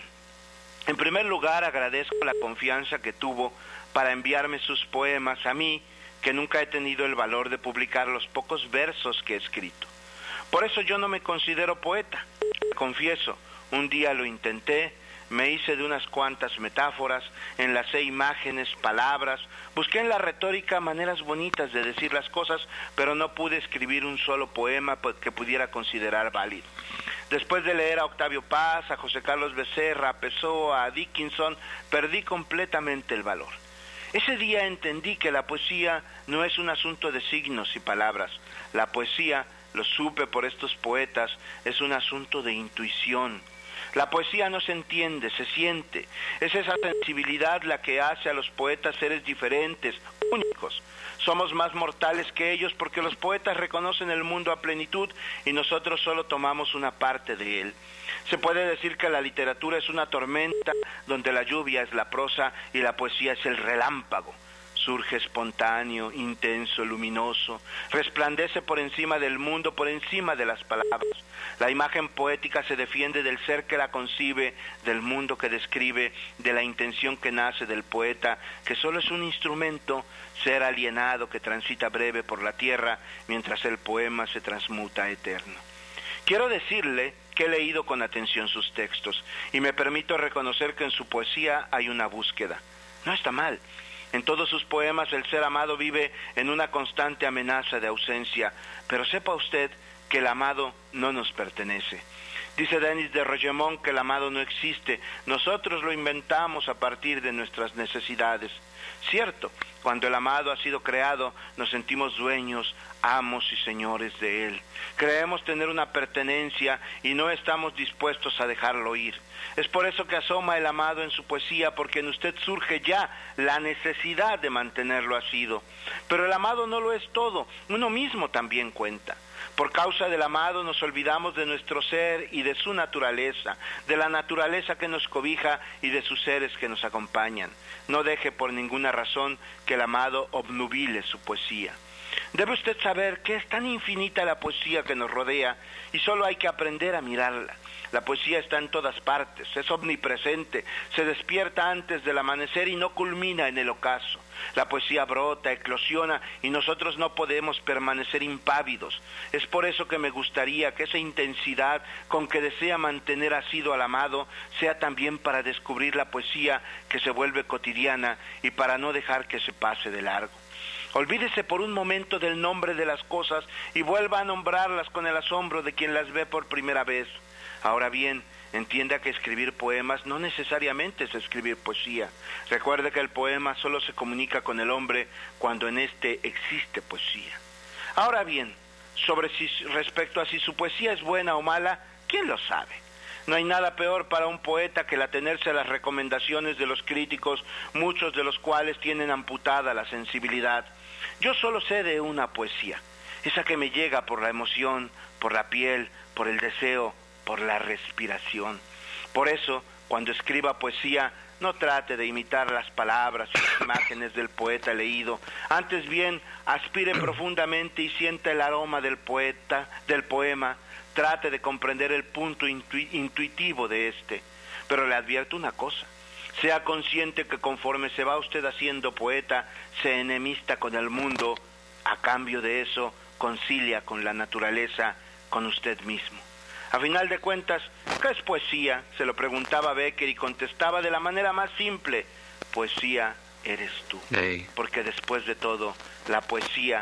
en primer lugar agradezco la confianza que tuvo para enviarme sus poemas a mí, que nunca he tenido el valor de publicar los pocos versos que he escrito. Por eso yo no me considero poeta. Confieso, un día lo intenté, me hice de unas cuantas metáforas, enlacé imágenes, palabras, busqué en la retórica maneras bonitas de decir las cosas, pero no pude escribir un solo poema que pudiera considerar válido. Después de leer a Octavio Paz, a José Carlos Becerra, a Pessoa, a Dickinson, perdí completamente el valor. Ese día entendí que la poesía no es un asunto de signos y palabras. La poesía, lo supe por estos poetas, es un asunto de intuición. La poesía no se entiende, se siente. Es esa sensibilidad la que hace a los poetas seres diferentes, únicos. Somos más mortales que ellos porque los poetas reconocen el mundo a plenitud y nosotros solo tomamos una parte de él. Se puede decir que la literatura es una tormenta donde la lluvia es la prosa y la poesía es el relámpago. Surge espontáneo, intenso, luminoso, resplandece por encima del mundo, por encima de las palabras. La imagen poética se defiende del ser que la concibe, del mundo que describe, de la intención que nace del poeta, que solo es un instrumento, ser alienado que transita breve por la tierra, mientras el poema se transmuta a eterno. Quiero decirle que he leído con atención sus textos, y me permito reconocer que en su poesía hay una búsqueda. No está mal. En todos sus poemas el ser amado vive en una constante amenaza de ausencia, pero sepa usted que el amado no nos pertenece. Dice Denis de Rogemont que el amado no existe, nosotros lo inventamos a partir de nuestras necesidades. Cierto, cuando el amado ha sido creado, nos sentimos dueños, amos y señores de él. Creemos tener una pertenencia y no estamos dispuestos a dejarlo ir. Es por eso que asoma el amado en su poesía, porque en usted surge ya la necesidad de mantenerlo asido. Pero el amado no lo es todo, uno mismo también cuenta. Por causa del amado nos olvidamos de nuestro ser y de su naturaleza, de la naturaleza que nos cobija y de sus seres que nos acompañan. No deje por ninguna razón que el amado obnubile su poesía. Debe usted saber que es tan infinita la poesía que nos rodea y solo hay que aprender a mirarla. La poesía está en todas partes, es omnipresente, se despierta antes del amanecer y no culmina en el ocaso. La poesía brota, eclosiona y nosotros no podemos permanecer impávidos. Es por eso que me gustaría que esa intensidad con que desea mantener asido al amado sea también para descubrir la poesía que se vuelve cotidiana y para no dejar que se pase de largo. Olvídese por un momento del nombre de las cosas y vuelva a nombrarlas con el asombro de quien las ve por primera vez. Ahora bien, entienda que escribir poemas no necesariamente es escribir poesía. Recuerde que el poema solo se comunica con el hombre cuando en éste existe poesía. Ahora bien, sobre si respecto a si su poesía es buena o mala, ¿quién lo sabe? No hay nada peor para un poeta que el atenerse a las recomendaciones de los críticos, muchos de los cuales tienen amputada la sensibilidad. Yo solo sé de una poesía, esa que me llega por la emoción, por la piel, por el deseo, por la respiración. Por eso, cuando escriba poesía, no trate de imitar las palabras y las imágenes del poeta leído. Antes bien, aspire profundamente y sienta el aroma del poeta, del poema. Trate de comprender el punto intu- intuitivo de este. Pero le advierto una cosa. Sea consciente que conforme se va usted haciendo poeta, se enemista con el mundo. A cambio de eso, concilia con la naturaleza, con usted mismo. A final de cuentas, ¿qué es poesía? Se lo preguntaba Becker y contestaba de la manera más simple: poesía eres tú. Hey. Porque después de todo, la poesía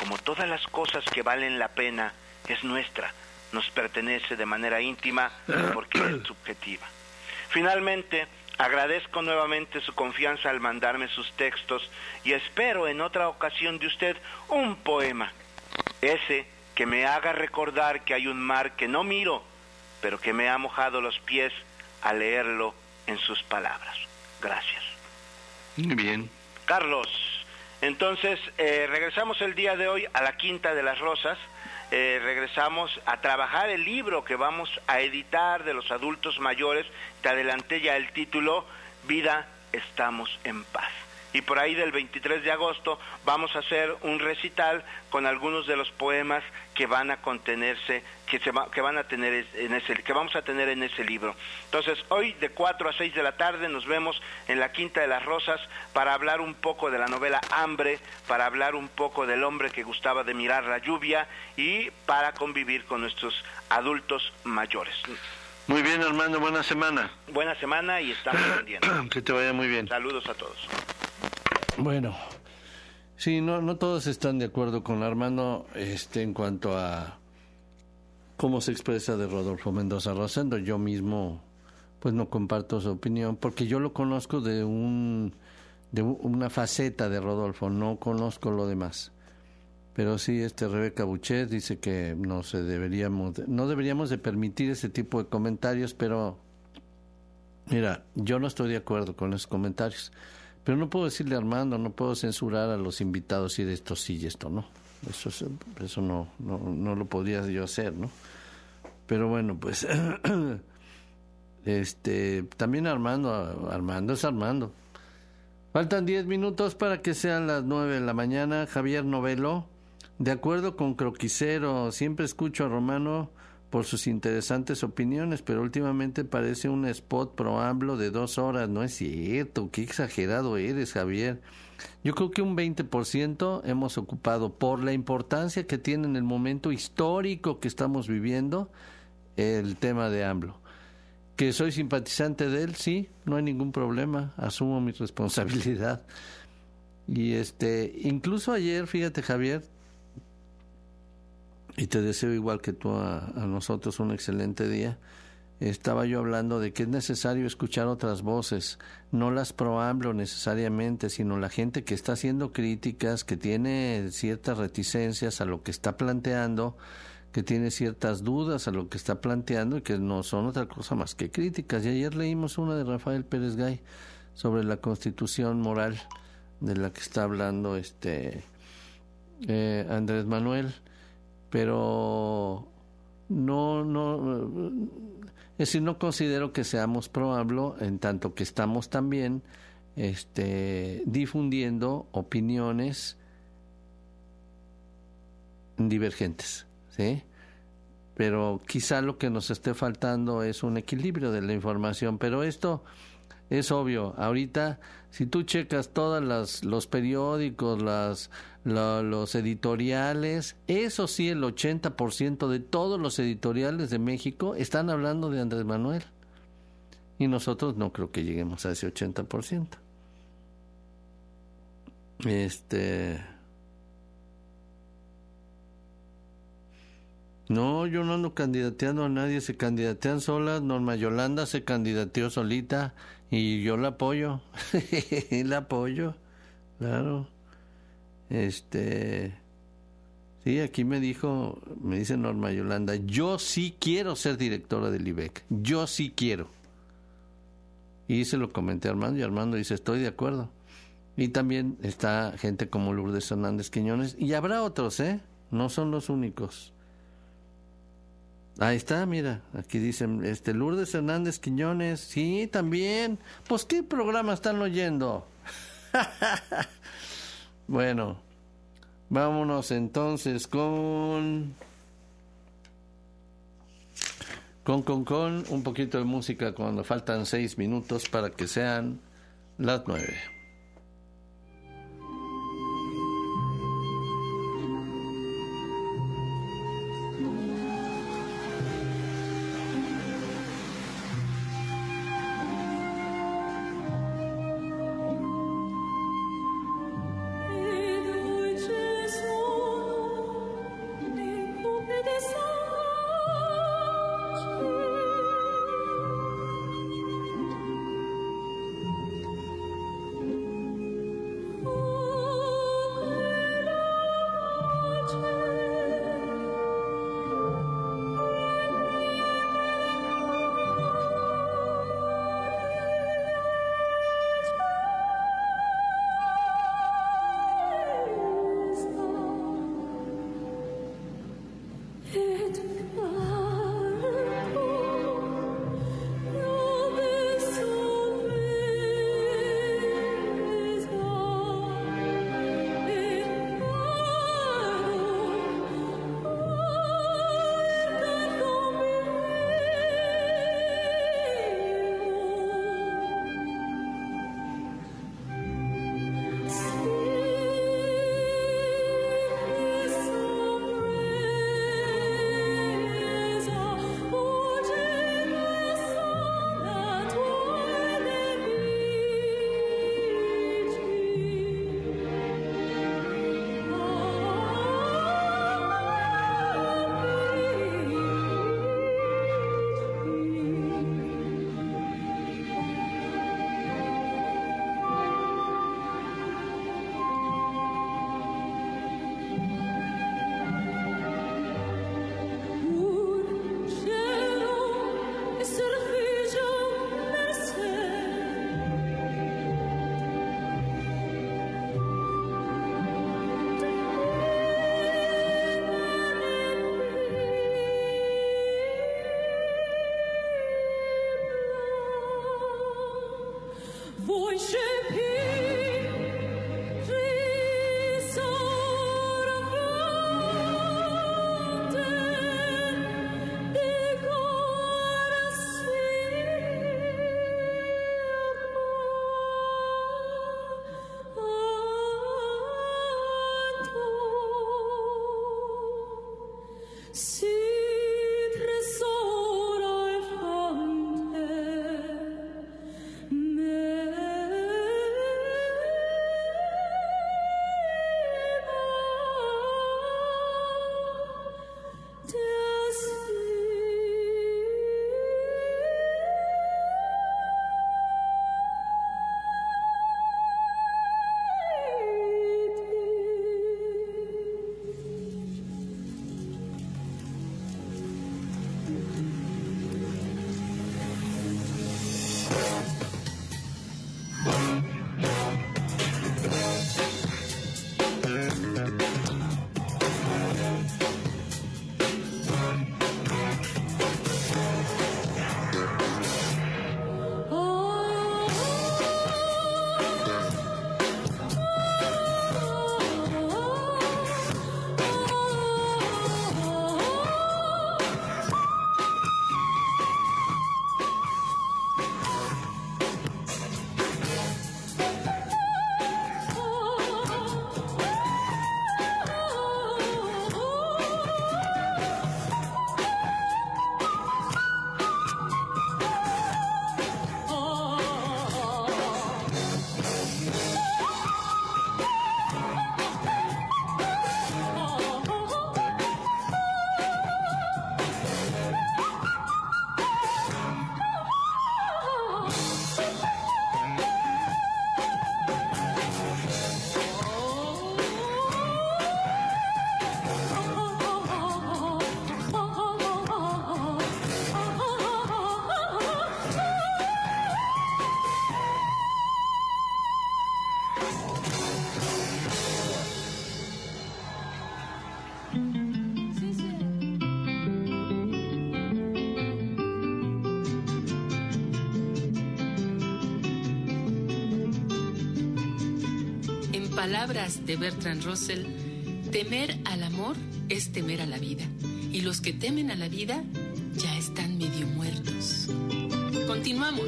como todas las cosas que valen la pena, es nuestra, nos pertenece de manera íntima porque es subjetiva. Finalmente, agradezco nuevamente su confianza al mandarme sus textos y espero en otra ocasión de usted un poema, ese que me haga recordar que hay un mar que no miro, pero que me ha mojado los pies al leerlo en sus palabras. Gracias. Muy bien. Carlos, entonces eh, regresamos el día de hoy a la Quinta de las Rosas, eh, regresamos a trabajar el libro que vamos a editar de los adultos mayores. Te adelanté ya el título, Vida, estamos en paz. Y por ahí del veintitrés de agosto vamos a hacer un recital con algunos de los poemas que van a contenerse, que se va, que van a tener en ese, que vamos a tener en ese libro. Entonces, hoy de cuatro a seis de la tarde nos vemos en la Quinta de las Rosas para hablar un poco de la novela Hambre, para hablar un poco del hombre que gustaba de mirar la lluvia y para convivir con nuestros adultos mayores. Muy bien, Armando, buena semana. Buena semana y estamos pendientes. Que te vaya muy bien. Saludos a todos. Bueno, sí, no, no todos están de acuerdo con Armando este, en cuanto a cómo se expresa de Rodolfo Mendoza Rosendo. Yo mismo, pues no comparto su opinión, porque yo lo conozco de un de una faceta de Rodolfo, no conozco lo demás. Pero sí, este Rebeca Buchet dice que no se deberíamos, no deberíamos de permitir ese tipo de comentarios, pero mira, yo no estoy de acuerdo con esos comentarios. Pero no puedo decirle a Armando, no puedo censurar a los invitados y de esto sí y esto no. Eso eso no, no, no lo podría yo hacer, ¿no? Pero bueno, pues este también Armando, Armando es Armando. Faltan diez minutos para que sean las nueve de la mañana. Javier Novelo, de acuerdo con Croquisero, siempre escucho a Romano por sus interesantes opiniones, pero últimamente parece un spot pro AMLO de dos horas. No es cierto, qué exagerado eres, Javier. Yo creo que un veinte por ciento hemos ocupado por la importancia que tiene en el momento histórico que estamos viviendo el tema de AMLO. Que soy simpatizante de él, sí, no hay ningún problema, asumo mi responsabilidad. Y este, incluso ayer, fíjate, Javier, y te deseo igual que tú a, a nosotros un excelente día, estaba yo hablando de que es necesario escuchar otras voces, no las pro AMLO necesariamente, sino la gente que está haciendo críticas, que tiene ciertas reticencias a lo que está planteando, que tiene ciertas dudas a lo que está planteando y que no son otra cosa más que críticas. Y ayer leímos una de Rafael Pérez Gay sobre la constitución moral de la que está hablando este eh, Andrés Manuel, pero no, no, es decir, no considero que seamos pro AMLO en tanto que estamos también este, difundiendo opiniones divergentes, ¿sí? Pero quizá lo que nos esté faltando es un equilibrio de la información, pero esto es obvio. Ahorita, si tú checas todas las los periódicos, las la, los editoriales, eso sí, el ochenta por ciento de todos los editoriales de México están hablando de Andrés Manuel. Y nosotros no creo que lleguemos a ese ochenta por ciento. Este... No, yo no ando candidateando a nadie, se candidatean solas. Norma Yolanda se candidateó solita y yo la apoyo. La apoyo, claro. Este, sí, aquí me dijo, me dice Norma Yolanda, yo sí quiero ser directora del I B E C, yo sí quiero. Y se lo comenté a Armando y Armando dice, estoy de acuerdo. Y también está gente como Lourdes Hernández Quiñones y habrá otros, ¿eh? No son los únicos. Ahí está, mira, aquí dicen, este Lourdes Hernández Quiñones, sí, también. Pues, ¿qué programa están oyendo? Bueno, vámonos entonces con... Con, con, con un poquito de música cuando faltan seis minutos para que sean las nueve. Ed Palabras de Bertrand Russell, temer al amor es temer a la vida, y los que temen a la vida ya están medio muertos. Continuamos.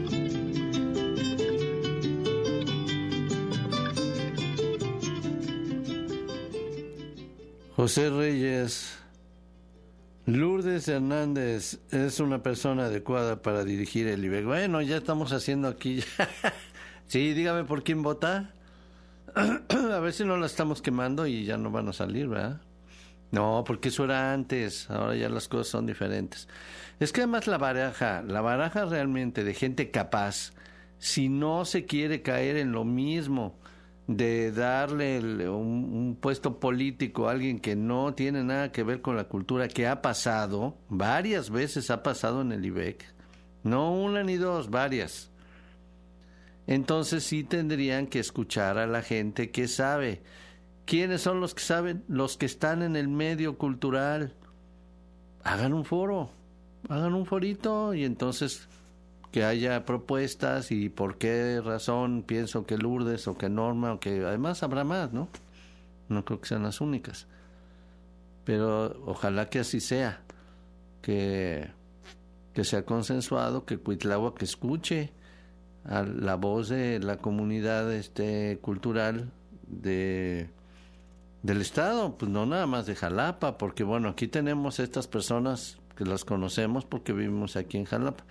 José Reyes, Lourdes Hernández es una persona adecuada para dirigir el I B E C. Bueno, ya estamos haciendo aquí. Sí, dígame por quién vota. A ver si no la estamos quemando y ya no van a salir, ¿verdad? No, porque eso era antes, ahora ya las cosas son diferentes. Es que además la baraja, la baraja realmente de gente capaz, si no se quiere caer en lo mismo de darle el, un, un puesto político a alguien que no tiene nada que ver con la cultura, que ha pasado, varias veces ha pasado en el I B E C, no una ni dos, varias. Entonces sí tendrían que escuchar a la gente que sabe. ¿Quiénes son los que saben? Los que están en el medio cultural. Hagan un foro, hagan un forito y entonces que haya propuestas y por qué razón pienso que Lourdes o que Norma o que además habrá más, ¿no? No creo que sean las únicas. Pero ojalá que así sea, que, que sea consensuado, que Cuitláhuac escuche a la voz de la comunidad este cultural de del estado, pues no nada más de Jalapa, porque bueno, aquí tenemos estas personas que las conocemos porque vivimos aquí en Jalapa,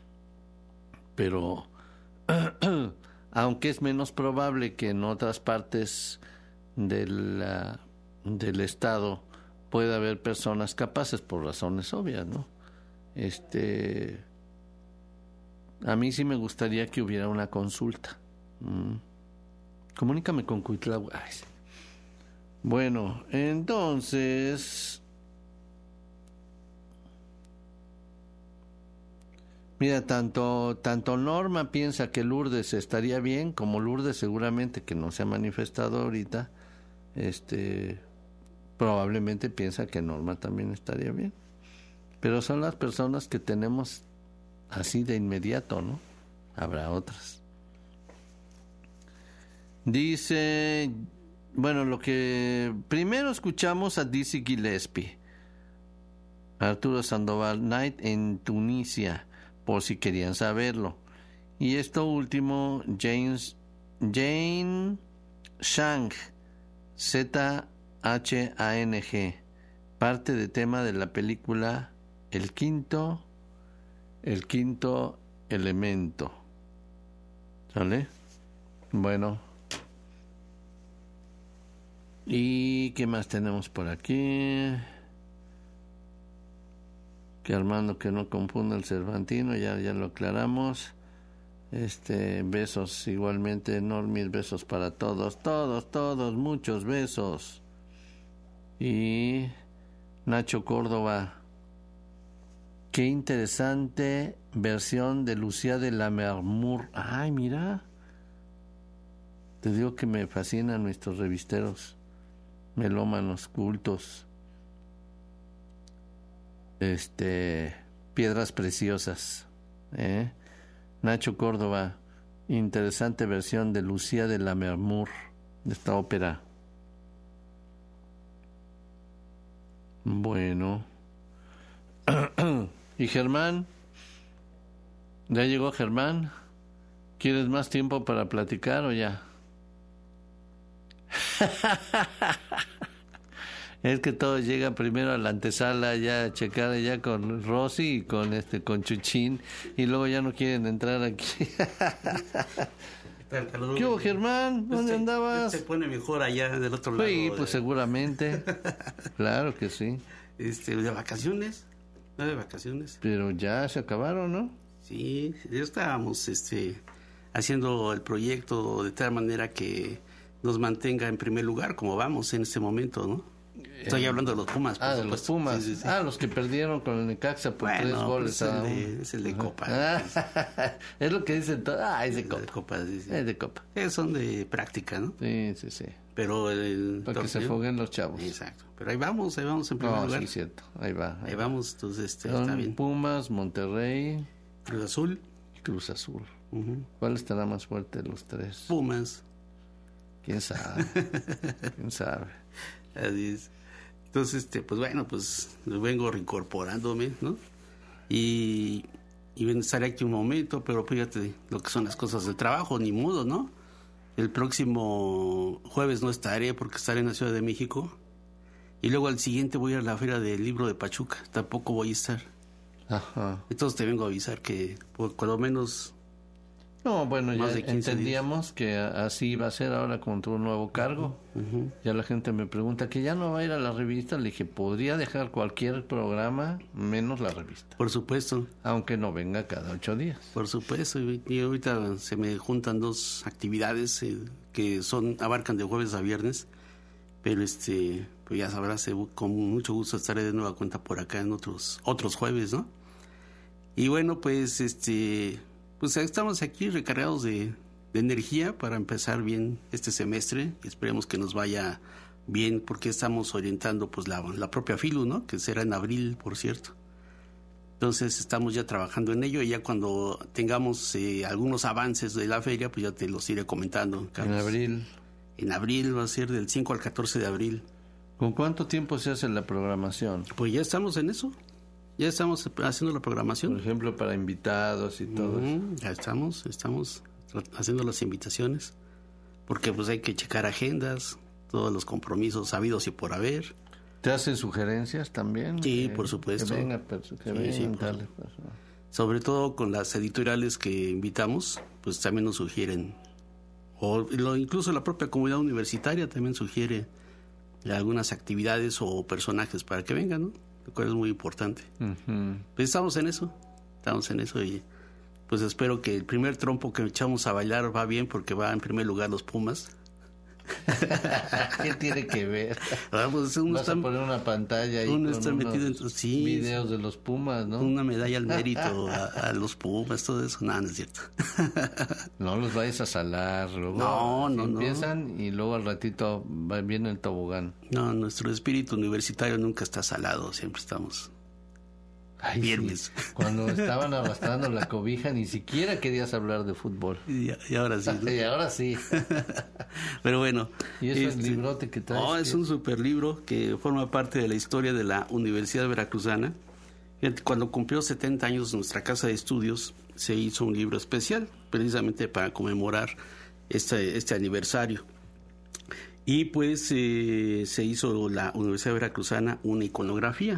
pero aunque es menos probable que en otras partes del, uh, del estado pueda haber personas capaces por razones obvias, ¿no? Este A mí sí me gustaría que hubiera una consulta. Mm. Comunícame con Cuitláhuac. Ay, sí. Bueno, entonces... Mira, tanto, tanto Norma piensa que Lourdes estaría bien, como Lourdes seguramente, que no se ha manifestado ahorita, este, probablemente piensa que Norma también estaría bien. Pero son las personas que tenemos así de inmediato, ¿no? Habrá otras. Dice, bueno, lo que primero escuchamos a Dizzy Gillespie, Arturo Sandoval, Night en Tunisia, por si querían saberlo. Y esto último, James, Jane Shang, Z H A N G, parte de tema de la película El Quinto, El Quinto Elemento. ¿Sale? Bueno. ¿Y qué más tenemos por aquí? Que Armando que no confunda el Cervantino, ya, ya lo aclaramos. Este, besos igualmente, enormes besos para todos, todos, todos, muchos besos. Y Nacho Córdoba, qué interesante versión de Lucía de Lammermoor. Ay, mira, te digo que me fascinan nuestros revisteros melómanos cultos. Este, piedras preciosas, ¿eh? Nacho Córdoba, interesante versión de Lucía de Lammermoor, de esta ópera. Bueno. ¿Y Germán? ¿Ya llegó Germán? ¿Quieres más tiempo para platicar o ya? Es que todo llega primero a la antesala ya a checar ya con Rosy y con este con Chuchín y luego ya no quieren entrar aquí. ¿Qué hubo, Germán? ¿Dónde este, andabas? Se pone mejor allá del otro lado. Sí, pues de... seguramente. Claro que sí. Este, de vacaciones, ¿no? De vacaciones. Pero ya se acabaron, ¿no? Sí, ya estábamos este, haciendo el proyecto de tal manera que nos mantenga en primer lugar, como vamos en este momento, ¿no? Estoy hablando de los Pumas. Ah, de los Pumas. Sí, sí, sí. Ah, los que perdieron con el Necaxa por bueno, tres goles. Pues es, el de, es el de Copa. Es lo que dicen todos. Ah, es de Copa. De Copa sí, sí. Es de Copa. Eh, son de práctica, ¿no? Sí, sí, sí. Pero el para que se foguen los chavos. Exacto. Pero ahí vamos, ahí vamos en primer no, lugar. Sí, cierto. Ahí va. Ahí, ahí va. vamos, entonces este, son está bien. Pumas, Monterrey, Cruz Azul. Cruz Azul. Uh-huh. ¿Cuál estará más fuerte de los tres? Pumas. ¿Quién sabe? ¿Quién sabe? Así es. Entonces, este, pues bueno, pues vengo reincorporándome, ¿no? Y, y estaré aquí un momento, pero fíjate lo que son las cosas del trabajo, ni modo, ¿no? El próximo jueves no estaré porque estaré en la Ciudad de México. Y luego al siguiente voy a la Feria del Libro de Pachuca. Tampoco voy a estar. Ajá. Entonces te vengo a avisar que por cuando menos... No, bueno, ya entendíamos días. Que así iba a ser ahora con tu nuevo cargo. Uh-huh. Ya la gente me pregunta que ya no va a ir a la revista. Le dije, podría dejar cualquier programa menos la revista. Por supuesto. Aunque no venga cada ocho días. Por supuesto. Y ahorita se me juntan dos actividades eh, que son abarcan de jueves a viernes. Pero este, pues ya sabrás, eh, con mucho gusto estaré de nueva cuenta por acá en otros otros jueves, ¿no? Y bueno, pues este... Pues estamos aquí recargados de, de energía para empezar bien este semestre. Esperemos que nos vaya bien porque estamos orientando pues la, la propia Filu, ¿no? Que será en abril, por cierto. Entonces estamos ya trabajando en ello y ya cuando tengamos eh, algunos avances de la feria, pues ya te los iré comentando, Carlos. En abril. En abril va a ser del cinco al catorce de abril. ¿Con cuánto tiempo se hace la programación? Pues ya estamos en eso. Ya estamos haciendo la programación. Por ejemplo, para invitados y todo uh-huh. eso. Ya estamos, estamos haciendo las invitaciones. Porque pues hay que checar agendas, todos los compromisos habidos y por haber. ¿Te hacen sugerencias también? Sí, por supuesto. Que venga, que sí, venga, sí, dale, pues. Sobre todo con las editoriales que invitamos, pues también nos sugieren. O lo, incluso la propia comunidad universitaria también sugiere algunas actividades o personajes para que vengan, ¿no? Lo cual es muy importante. Uh-huh. Pues estamos en eso, estamos en eso y pues espero que el primer trompo que echamos a bailar va bien porque va en primer lugar los Pumas. ¿Qué tiene que ver? Ah, pues uno Vas está, a poner una pantalla ahí uno con está metido en sí, videos de los Pumas, ¿no? Una medalla al mérito a, a los Pumas, todo eso. No, no es cierto. No los vayas a salar. Luego no, no, empiezan no. Y luego al ratito va, viene el tobogán. No, nuestro espíritu universitario nunca está salado, siempre estamos Ay, viernes. Sí. Cuando estaban arrastrando la cobija ni siquiera querías hablar de fútbol. Y, y ahora sí, ¿no? Y ahora sí. Pero bueno. ¿Y ese este, librote que traes? Oh, es un super libro que forma parte de la historia de la Universidad Veracruzana. Cuando cumplió setenta años nuestra casa de estudios, se hizo un libro especial, precisamente para conmemorar este, este aniversario. Y pues eh, se hizo la Universidad Veracruzana una iconografía.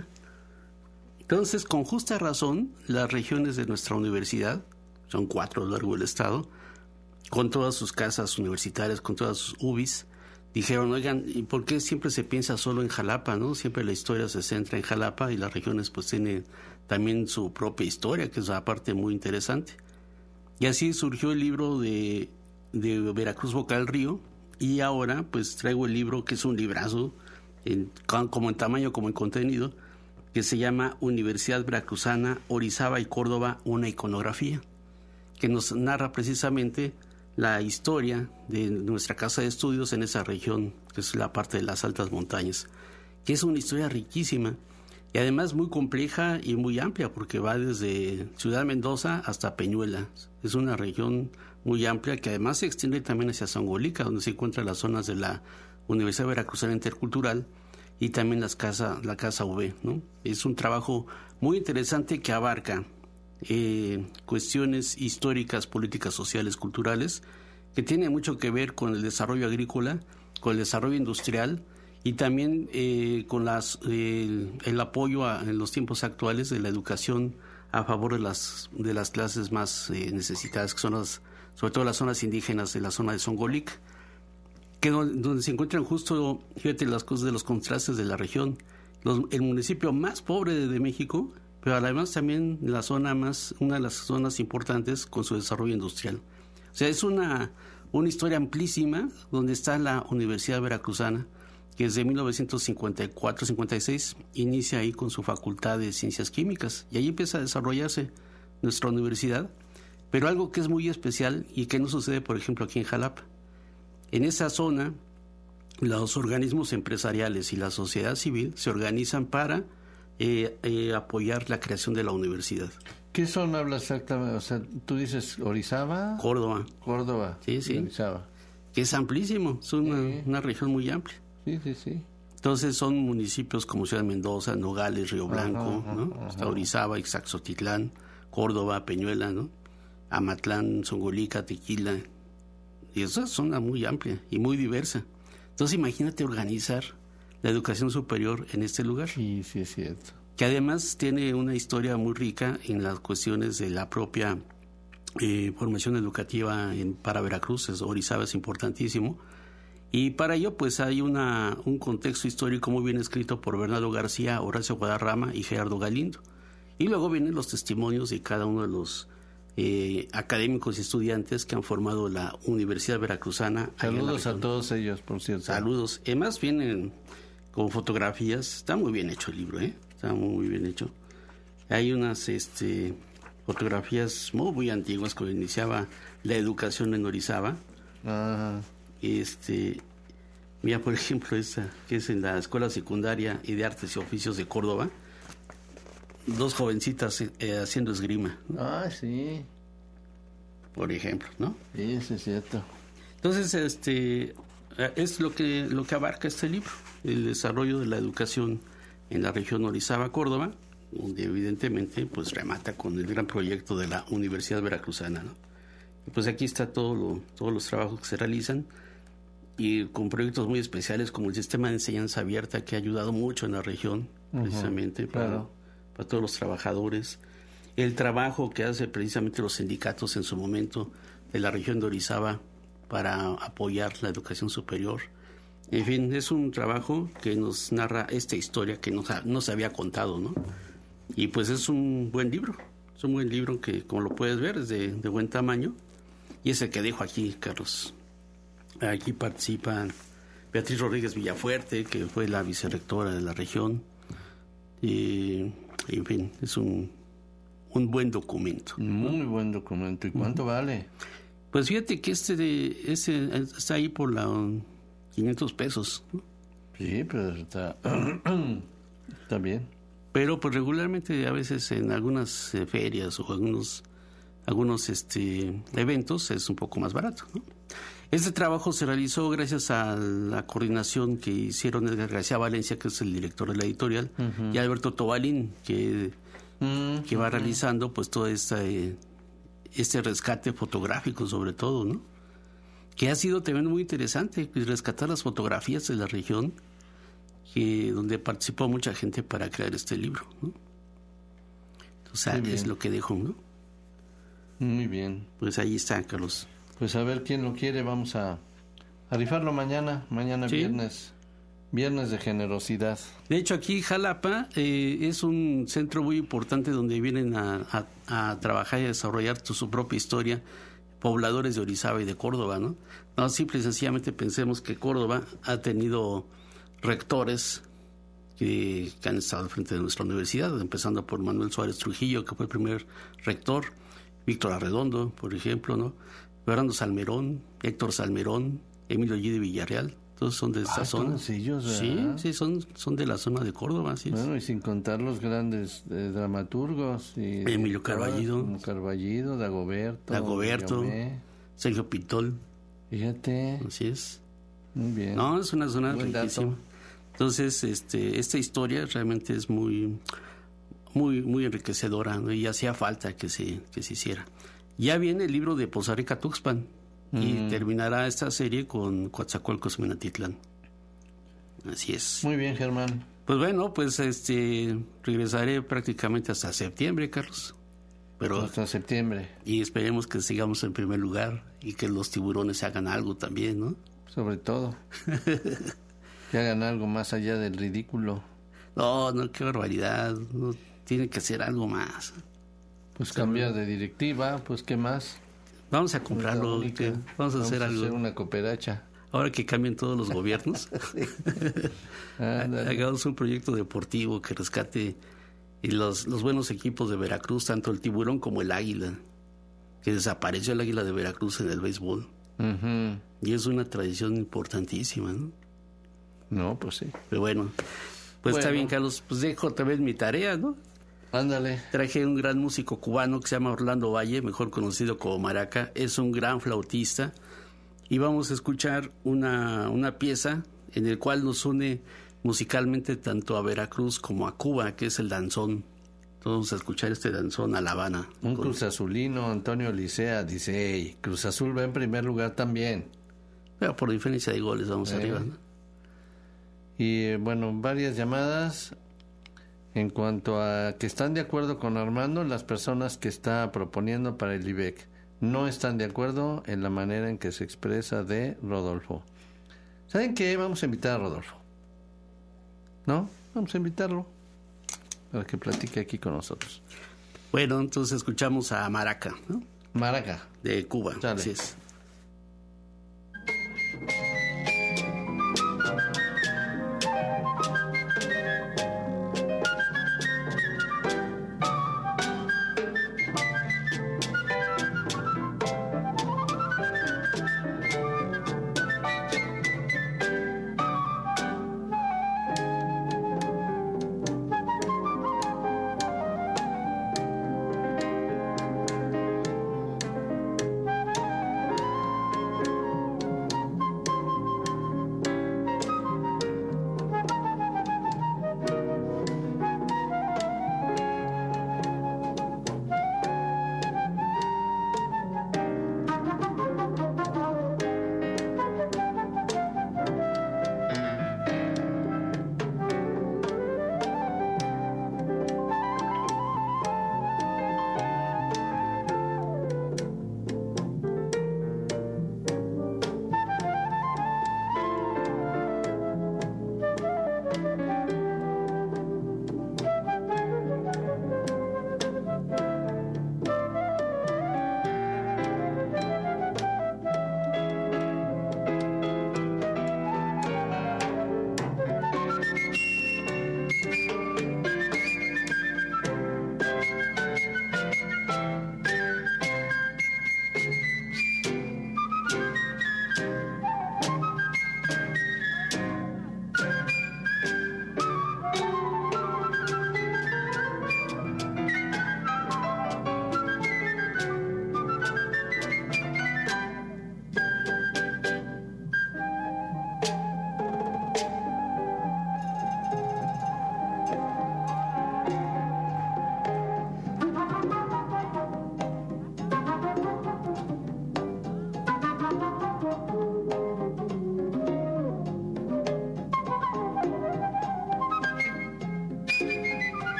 Entonces, con justa razón, las regiones de nuestra universidad, son cuatro a lo largo del estado, con todas sus casas universitarias, con todas sus U B Is, dijeron, oigan, ¿y por qué siempre se piensa solo en Jalapa, no? Siempre la historia se centra en Jalapa y las regiones pues tienen también su propia historia, que es una parte muy interesante. Y así surgió el libro de, de Veracruz Boca del Río, y ahora pues traigo el libro que es un librazo, en, como en tamaño como en contenido, que se llama Universidad Veracruzana, Orizaba y Córdoba, una iconografía, que nos narra precisamente la historia de nuestra casa de estudios en esa región, que es la parte de las altas montañas, que es una historia riquísima y además muy compleja y muy amplia, porque va desde Ciudad Mendoza hasta Peñuela. Es una región muy amplia que además se extiende también hacia Zongolica, donde se encuentran las zonas de la Universidad Veracruzana Intercultural y también las casa, la Casa V, ¿no? Es un trabajo muy interesante que abarca Eh, cuestiones históricas, políticas, sociales, culturales, que tiene mucho que ver con el desarrollo agrícola, con el desarrollo industrial y también eh, con las, eh, el apoyo a, en los tiempos actuales de la educación a favor de las, de las clases más eh, necesitadas, que son las, sobre todo las zonas indígenas de la zona de Zongolica, que donde, donde se encuentran justo, fíjate las cosas de los contrastes de la región, los, el municipio más pobre de, de México, pero además también la zona más, una de las zonas importantes con su desarrollo industrial. O sea, es una, una historia amplísima donde está la Universidad Veracruzana, que desde mil novecientos cincuenta y cuatro cincuenta y seis inicia ahí con su Facultad de Ciencias Químicas, y ahí empieza a desarrollarse nuestra universidad, pero algo que es muy especial y que no sucede, por ejemplo, aquí en Jalapa. En esa zona, los organismos empresariales y la sociedad civil se organizan para Eh, eh, apoyar la creación de la universidad. ¿Qué zona habla exactamente? O sea, tú dices Orizaba, Córdoba, Córdoba, sí, sí, Orizaba, que es amplísimo, es una, sí. una región muy amplia. Sí, sí, sí. Entonces son municipios como Ciudad Mendoza, Nogales, Río Blanco, ajá, ¿no? Ajá. Está Orizaba, Ixaxotitlán, Córdoba, Peñuela, ¿no? Amatlán, Zongolica, Tequila, y es una zona muy amplia y muy diversa. Entonces imagínate organizar la educación superior en este lugar. Sí, sí es cierto. Que además tiene una historia muy rica en las cuestiones de la propia eh, formación educativa en, para Veracruz. Es, Orizaba es importantísimo. Y para ello pues hay una, un contexto histórico muy bien escrito por Bernardo García, Horacio Guadarrama y Gerardo Galindo. Y luego vienen los testimonios de cada uno de los eh, académicos y estudiantes que han formado la Universidad Veracruzana. Saludos a todos ellos, por cierto. Saludos. Además vienen con fotografías. Está muy bien hecho el libro, ¿eh? Está muy, muy bien hecho. Hay unas este, fotografías muy, muy antiguas cuando iniciaba la educación en Orizaba. Ajá. Este, mira, por ejemplo, esta, que es en la Escuela Secundaria y de Artes y Oficios de Córdoba. Dos jovencitas eh, haciendo esgrima, ¿no? Ah, sí. Por ejemplo, ¿no? Sí, eso es cierto. Entonces, este, es lo que, lo que abarca este libro. El desarrollo de la educación en la región Orizaba, Córdoba, donde evidentemente pues remata con el gran proyecto de la Universidad Veracruzana, ¿no? Y pues aquí está todo lo, todos los trabajos que se realizan y con proyectos muy especiales como el sistema de enseñanza abierta que ha ayudado mucho en la región, uh-huh, precisamente para, claro. para todos los trabajadores, el trabajo que hace precisamente los sindicatos en su momento de la región de Orizaba para apoyar la educación superior. En fin, es un trabajo que nos narra esta historia que no, no se había contado, ¿no? Y pues es un buen libro, es un buen libro que, como lo puedes ver, es de, de buen tamaño. Y es el que dejo aquí, Carlos. Aquí participan Beatriz Rodríguez Villafuerte, que fue la vicerrectora de la región. Y, en fin, es un, un buen documento. Muy buen documento. ¿Y cuánto uh-huh. vale? Pues fíjate que este, de, este está ahí por la... quinientos pesos. Sí, pero está, está bien. pero pues regularmente a veces en algunas eh, ferias o algunos algunos este eventos es un poco más barato, ¿no? Este trabajo se realizó gracias a la coordinación que hicieron Edgar García Valencia, que es el director de la editorial, uh-huh. y Alberto Tobalín, que, uh-huh. que va realizando pues todo esta, eh, este rescate fotográfico sobre todo, ¿no? Que ha sido también muy interesante, pues, rescatar las fotografías de la región, que, donde participó mucha gente para crear este libro, ¿no? O sea, es lo que dejó, ¿no? Muy bien. Pues ahí está, Carlos. Pues a ver quién lo quiere, vamos a, a rifarlo mañana, mañana ¿sí? viernes, viernes de generosidad. De hecho, aquí Jalapa eh, es un centro muy importante donde vienen a, a, a trabajar y a desarrollar tu, su propia historia pobladores de Orizaba y de Córdoba, ¿no? No, simple y sencillamente pensemos que Córdoba ha tenido rectores que, que han estado al frente de nuestra universidad, empezando por Manuel Suárez Trujillo, que fue el primer rector, Víctor Arredondo, por ejemplo, ¿no? Fernando Salmerón, Héctor Salmerón, Emilio G. de Villarreal, todos son de esta ah, zona. Ellos, sí, sí, son, son de la zona de Córdoba, así Bueno, es. Y sin contar los grandes eh, dramaturgos. Y Emilio Carballido. Como Carballido, Dagoberto. Dagoberto, Guillaume. Sergio Pitol. Fíjate. Así es. Muy bien. No, es una zona Buen riquísima. Dato. Entonces, este, esta historia realmente es muy, muy, muy enriquecedora, ¿no? Y hacía falta que se, que se hiciera. Ya viene el libro de Poza Rica Tuxpan mm. y terminará esta serie con Coatzacoalcos Minatitlán. Así es. Muy bien, Germán. Pues bueno, pues este regresaré prácticamente hasta septiembre, Carlos. Pero hasta septiembre. Y esperemos que sigamos en primer lugar y que los tiburones hagan algo también, ¿no? Sobre todo. Que hagan algo más allá del ridículo. No, no, qué barbaridad. No, tiene que ser algo más. Pues cambiar de directiva, pues ¿qué más? Vamos a comprarlo, que, vamos a hacer vamos algo. A hacer una cooperacha. Ahora que cambien todos los gobiernos, hagamos un proyecto deportivo que rescate y los, los buenos equipos de Veracruz, tanto el Tiburón como el Águila, que desapareció el Águila de Veracruz en el béisbol. Uh-huh. Y es una tradición importantísima, ¿no? No, pues sí. Pero bueno, pues bueno. Está bien, Carlos, pues dejo otra vez mi tarea, ¿no? Ándale. Traje un gran músico cubano que se llama Orlando Valle, mejor conocido como Maraca. Es un gran flautista. Y vamos a escuchar una, una pieza en el cual nos une musicalmente tanto a Veracruz como a Cuba, que es el danzón. Entonces vamos a escuchar este danzón a La Habana. Un con... Cruz Azulino, Antonio Licea, dice, hey, Cruz Azul va en primer lugar también. Pero por diferencia de goles vamos eh. arriba, ¿no? Y bueno, varias llamadas. En cuanto a que están de acuerdo con Armando, las personas que está proponiendo para el I B E C no están de acuerdo en la manera en que se expresa de Rodolfo. ¿Saben qué? Vamos a invitar a Rodolfo. ¿No? Vamos a invitarlo para que platique aquí con nosotros. Bueno, entonces escuchamos a Maraca, ¿no? Maraca. De Cuba. Dale. Así es.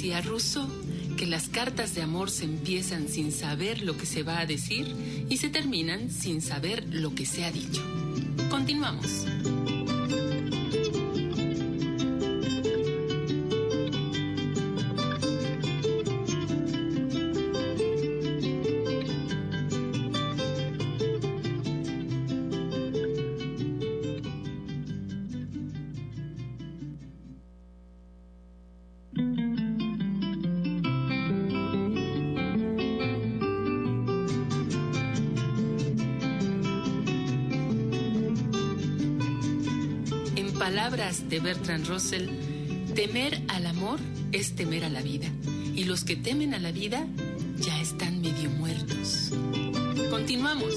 decía Rousseau que las cartas de amor se empiezan sin saber lo que se va a decir y se terminan sin saber lo que se ha dicho. Continuamos. Palabras de Bertrand Russell, temer al amor es temer a la vida, y los que temen a la vida ya están medio muertos. Continuamos.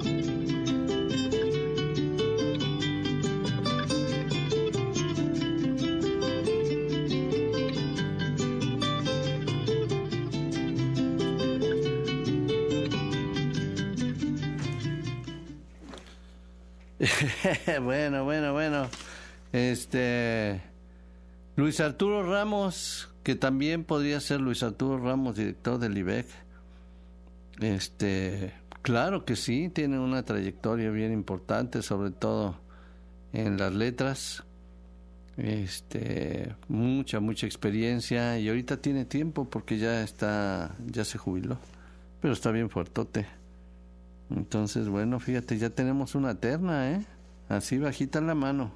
bueno, bueno, bueno. Este Luis Arturo Ramos, que también podría ser Luis Arturo Ramos, director del I B E C. Este, claro que sí, tiene una trayectoria bien importante, sobre todo en las letras. Este, mucha mucha experiencia, y ahorita tiene tiempo porque ya está ya se jubiló, pero está bien fuertote. Entonces, bueno, fíjate, ya tenemos una terna, ¿eh? Así bajita la mano.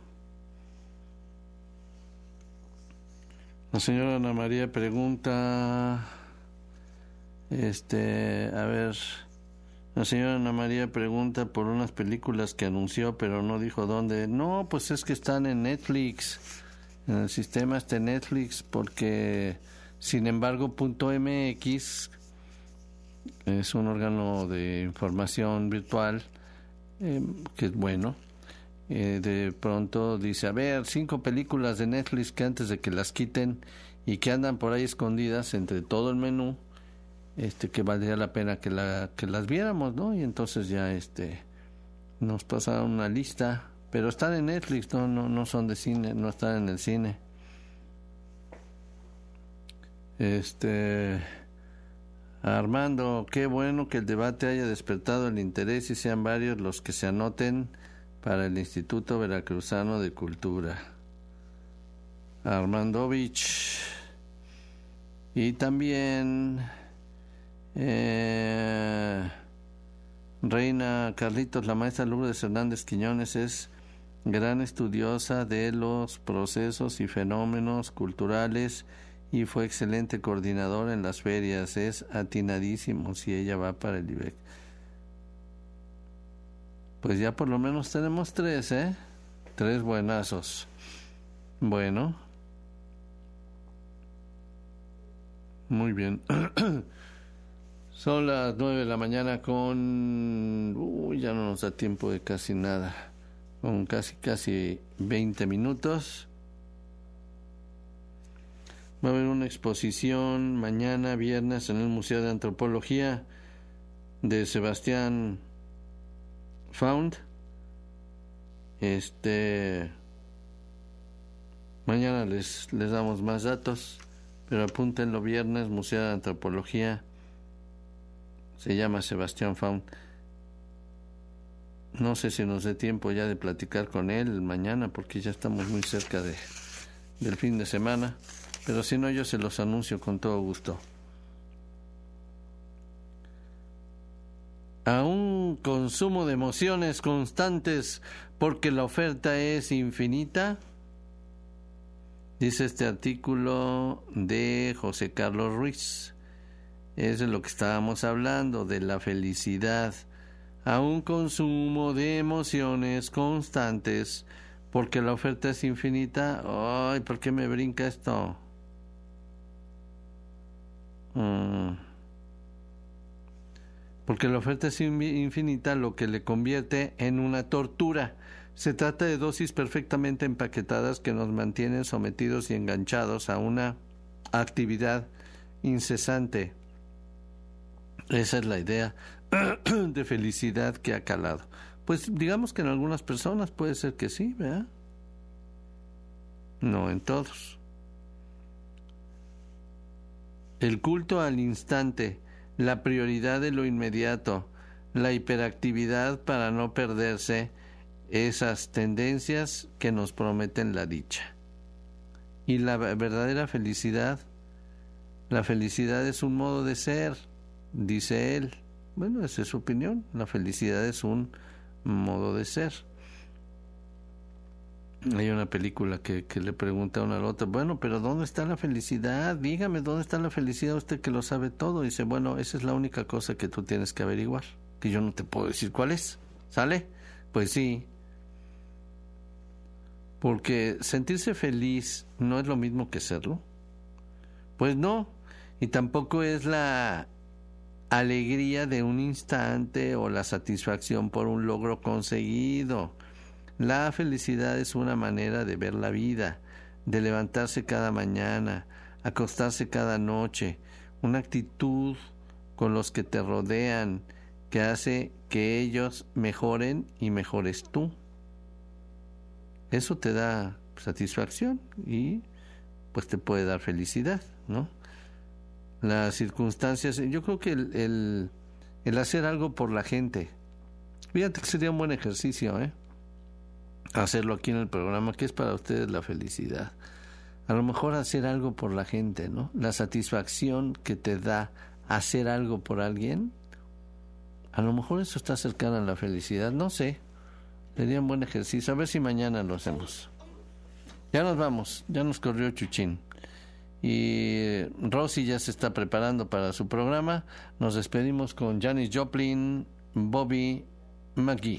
La señora Ana María pregunta, este, a ver, la señora Ana María pregunta por unas películas que anunció, pero no dijo dónde. No, pues es que están en Netflix, en el sistema está en Netflix, porque sin embargo punto M X es un órgano de información virtual, eh, que es bueno. Eh, de pronto dice, a ver, cinco películas de Netflix que antes de que las quiten y que andan por ahí escondidas entre todo el menú, este, que valdría la pena que la que las viéramos, ¿no? Y entonces ya este nos pasaron una lista, pero están en Netflix, no no no son de cine, no están en el cine. Este Armando, qué bueno que el debate haya despertado el interés y sean varios los que se anoten para el Instituto Veracruzano de Cultura. Armandovich. Y también eh, Reina Carlitos, la maestra Lourdes Hernández Quiñones es gran estudiosa de los procesos y fenómenos culturales y fue excelente coordinadora en las ferias. Es atinadísimo si ella va para el I B E C. Pues ya por lo menos tenemos tres, ¿eh? Tres buenazos. Bueno. Muy bien. Son las nueve de la mañana con... Uy, ya no nos da tiempo de casi nada. Con casi, casi veinte minutos. Va a haber una exposición mañana, viernes, en el Museo de Antropología de Sebastián Found. Este mañana les les damos más datos, pero apúntenlo: viernes, Museo de Antropología, se llama Sebastián Found. No sé si nos dé tiempo ya de platicar con él mañana, porque ya estamos muy cerca de del fin de semana, pero si no, yo se los anuncio con todo gusto. A un consumo de emociones constantes porque la oferta es infinita, dice este artículo de José Carlos Ruiz. Es de lo que estábamos hablando, de la felicidad. A un consumo de emociones constantes porque la oferta es infinita. Ay, ¿por qué me brinca esto? Mm. Porque la oferta es infinita, lo que le convierte en una tortura. Se trata de dosis perfectamente empaquetadas que nos mantienen sometidos y enganchados a una actividad incesante. Esa es la idea de felicidad que ha calado. Pues digamos que en algunas personas puede ser que sí, ¿verdad? No en todos. el culto al instante, la prioridad de lo inmediato, la hiperactividad para no perderse esas tendencias que nos prometen la dicha. Y la verdadera felicidad, la felicidad es un modo de ser, dice él. Bueno, esa es su opinión. La felicidad es un modo de ser. Hay una película que, que le pregunta a una a la otra, bueno, pero ¿dónde está la felicidad? Dígame, ¿dónde está la felicidad? Usted que lo sabe todo. Y dice, bueno, esa es la única cosa que tú tienes que averiguar, que yo no te puedo decir cuál es. ¿Sale? Pues sí. Porque sentirse feliz no es lo mismo que serlo. Pues no. Y tampoco es la alegría de un instante o la satisfacción por un logro conseguido. La felicidad es una manera de ver la vida, de levantarse cada mañana, acostarse cada noche, una actitud con los que te rodean que hace que ellos mejoren y mejores tú. Eso te da satisfacción y pues te puede dar felicidad, ¿no? Las circunstancias, yo creo que el, el, el hacer algo por la gente, fíjate que sería un buen ejercicio, ¿eh? Hacerlo aquí en el programa, que es para ustedes la felicidad. A lo mejor hacer algo por la gente, ¿no? La satisfacción que te da hacer algo por alguien, a lo mejor eso está cercano a la felicidad, no sé. Sería un buen ejercicio, a ver si mañana lo hacemos. Ya nos vamos, ya nos corrió Chuchín. Y Rosy ya se está preparando para su programa. Nos despedimos con Janis Joplin, Bobby McGee.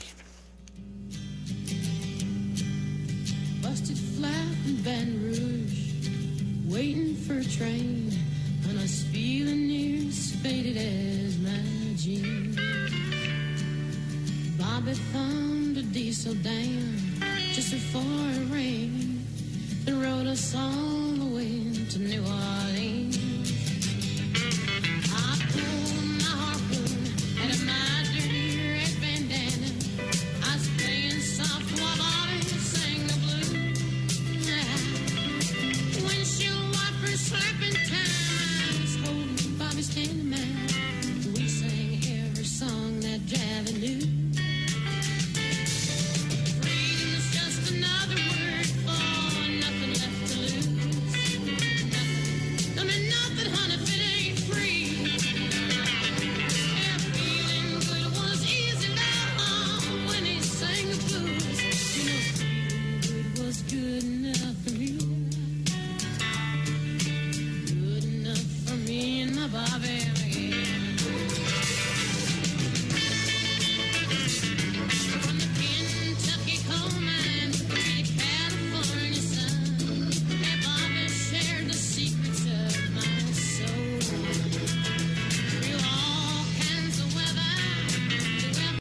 Busted flat in Baton Rouge, waiting for a train, and I was feeling near as faded as my jeans. Bobby thumbed a diesel down just before it rained and rode us all the way to New Orleans.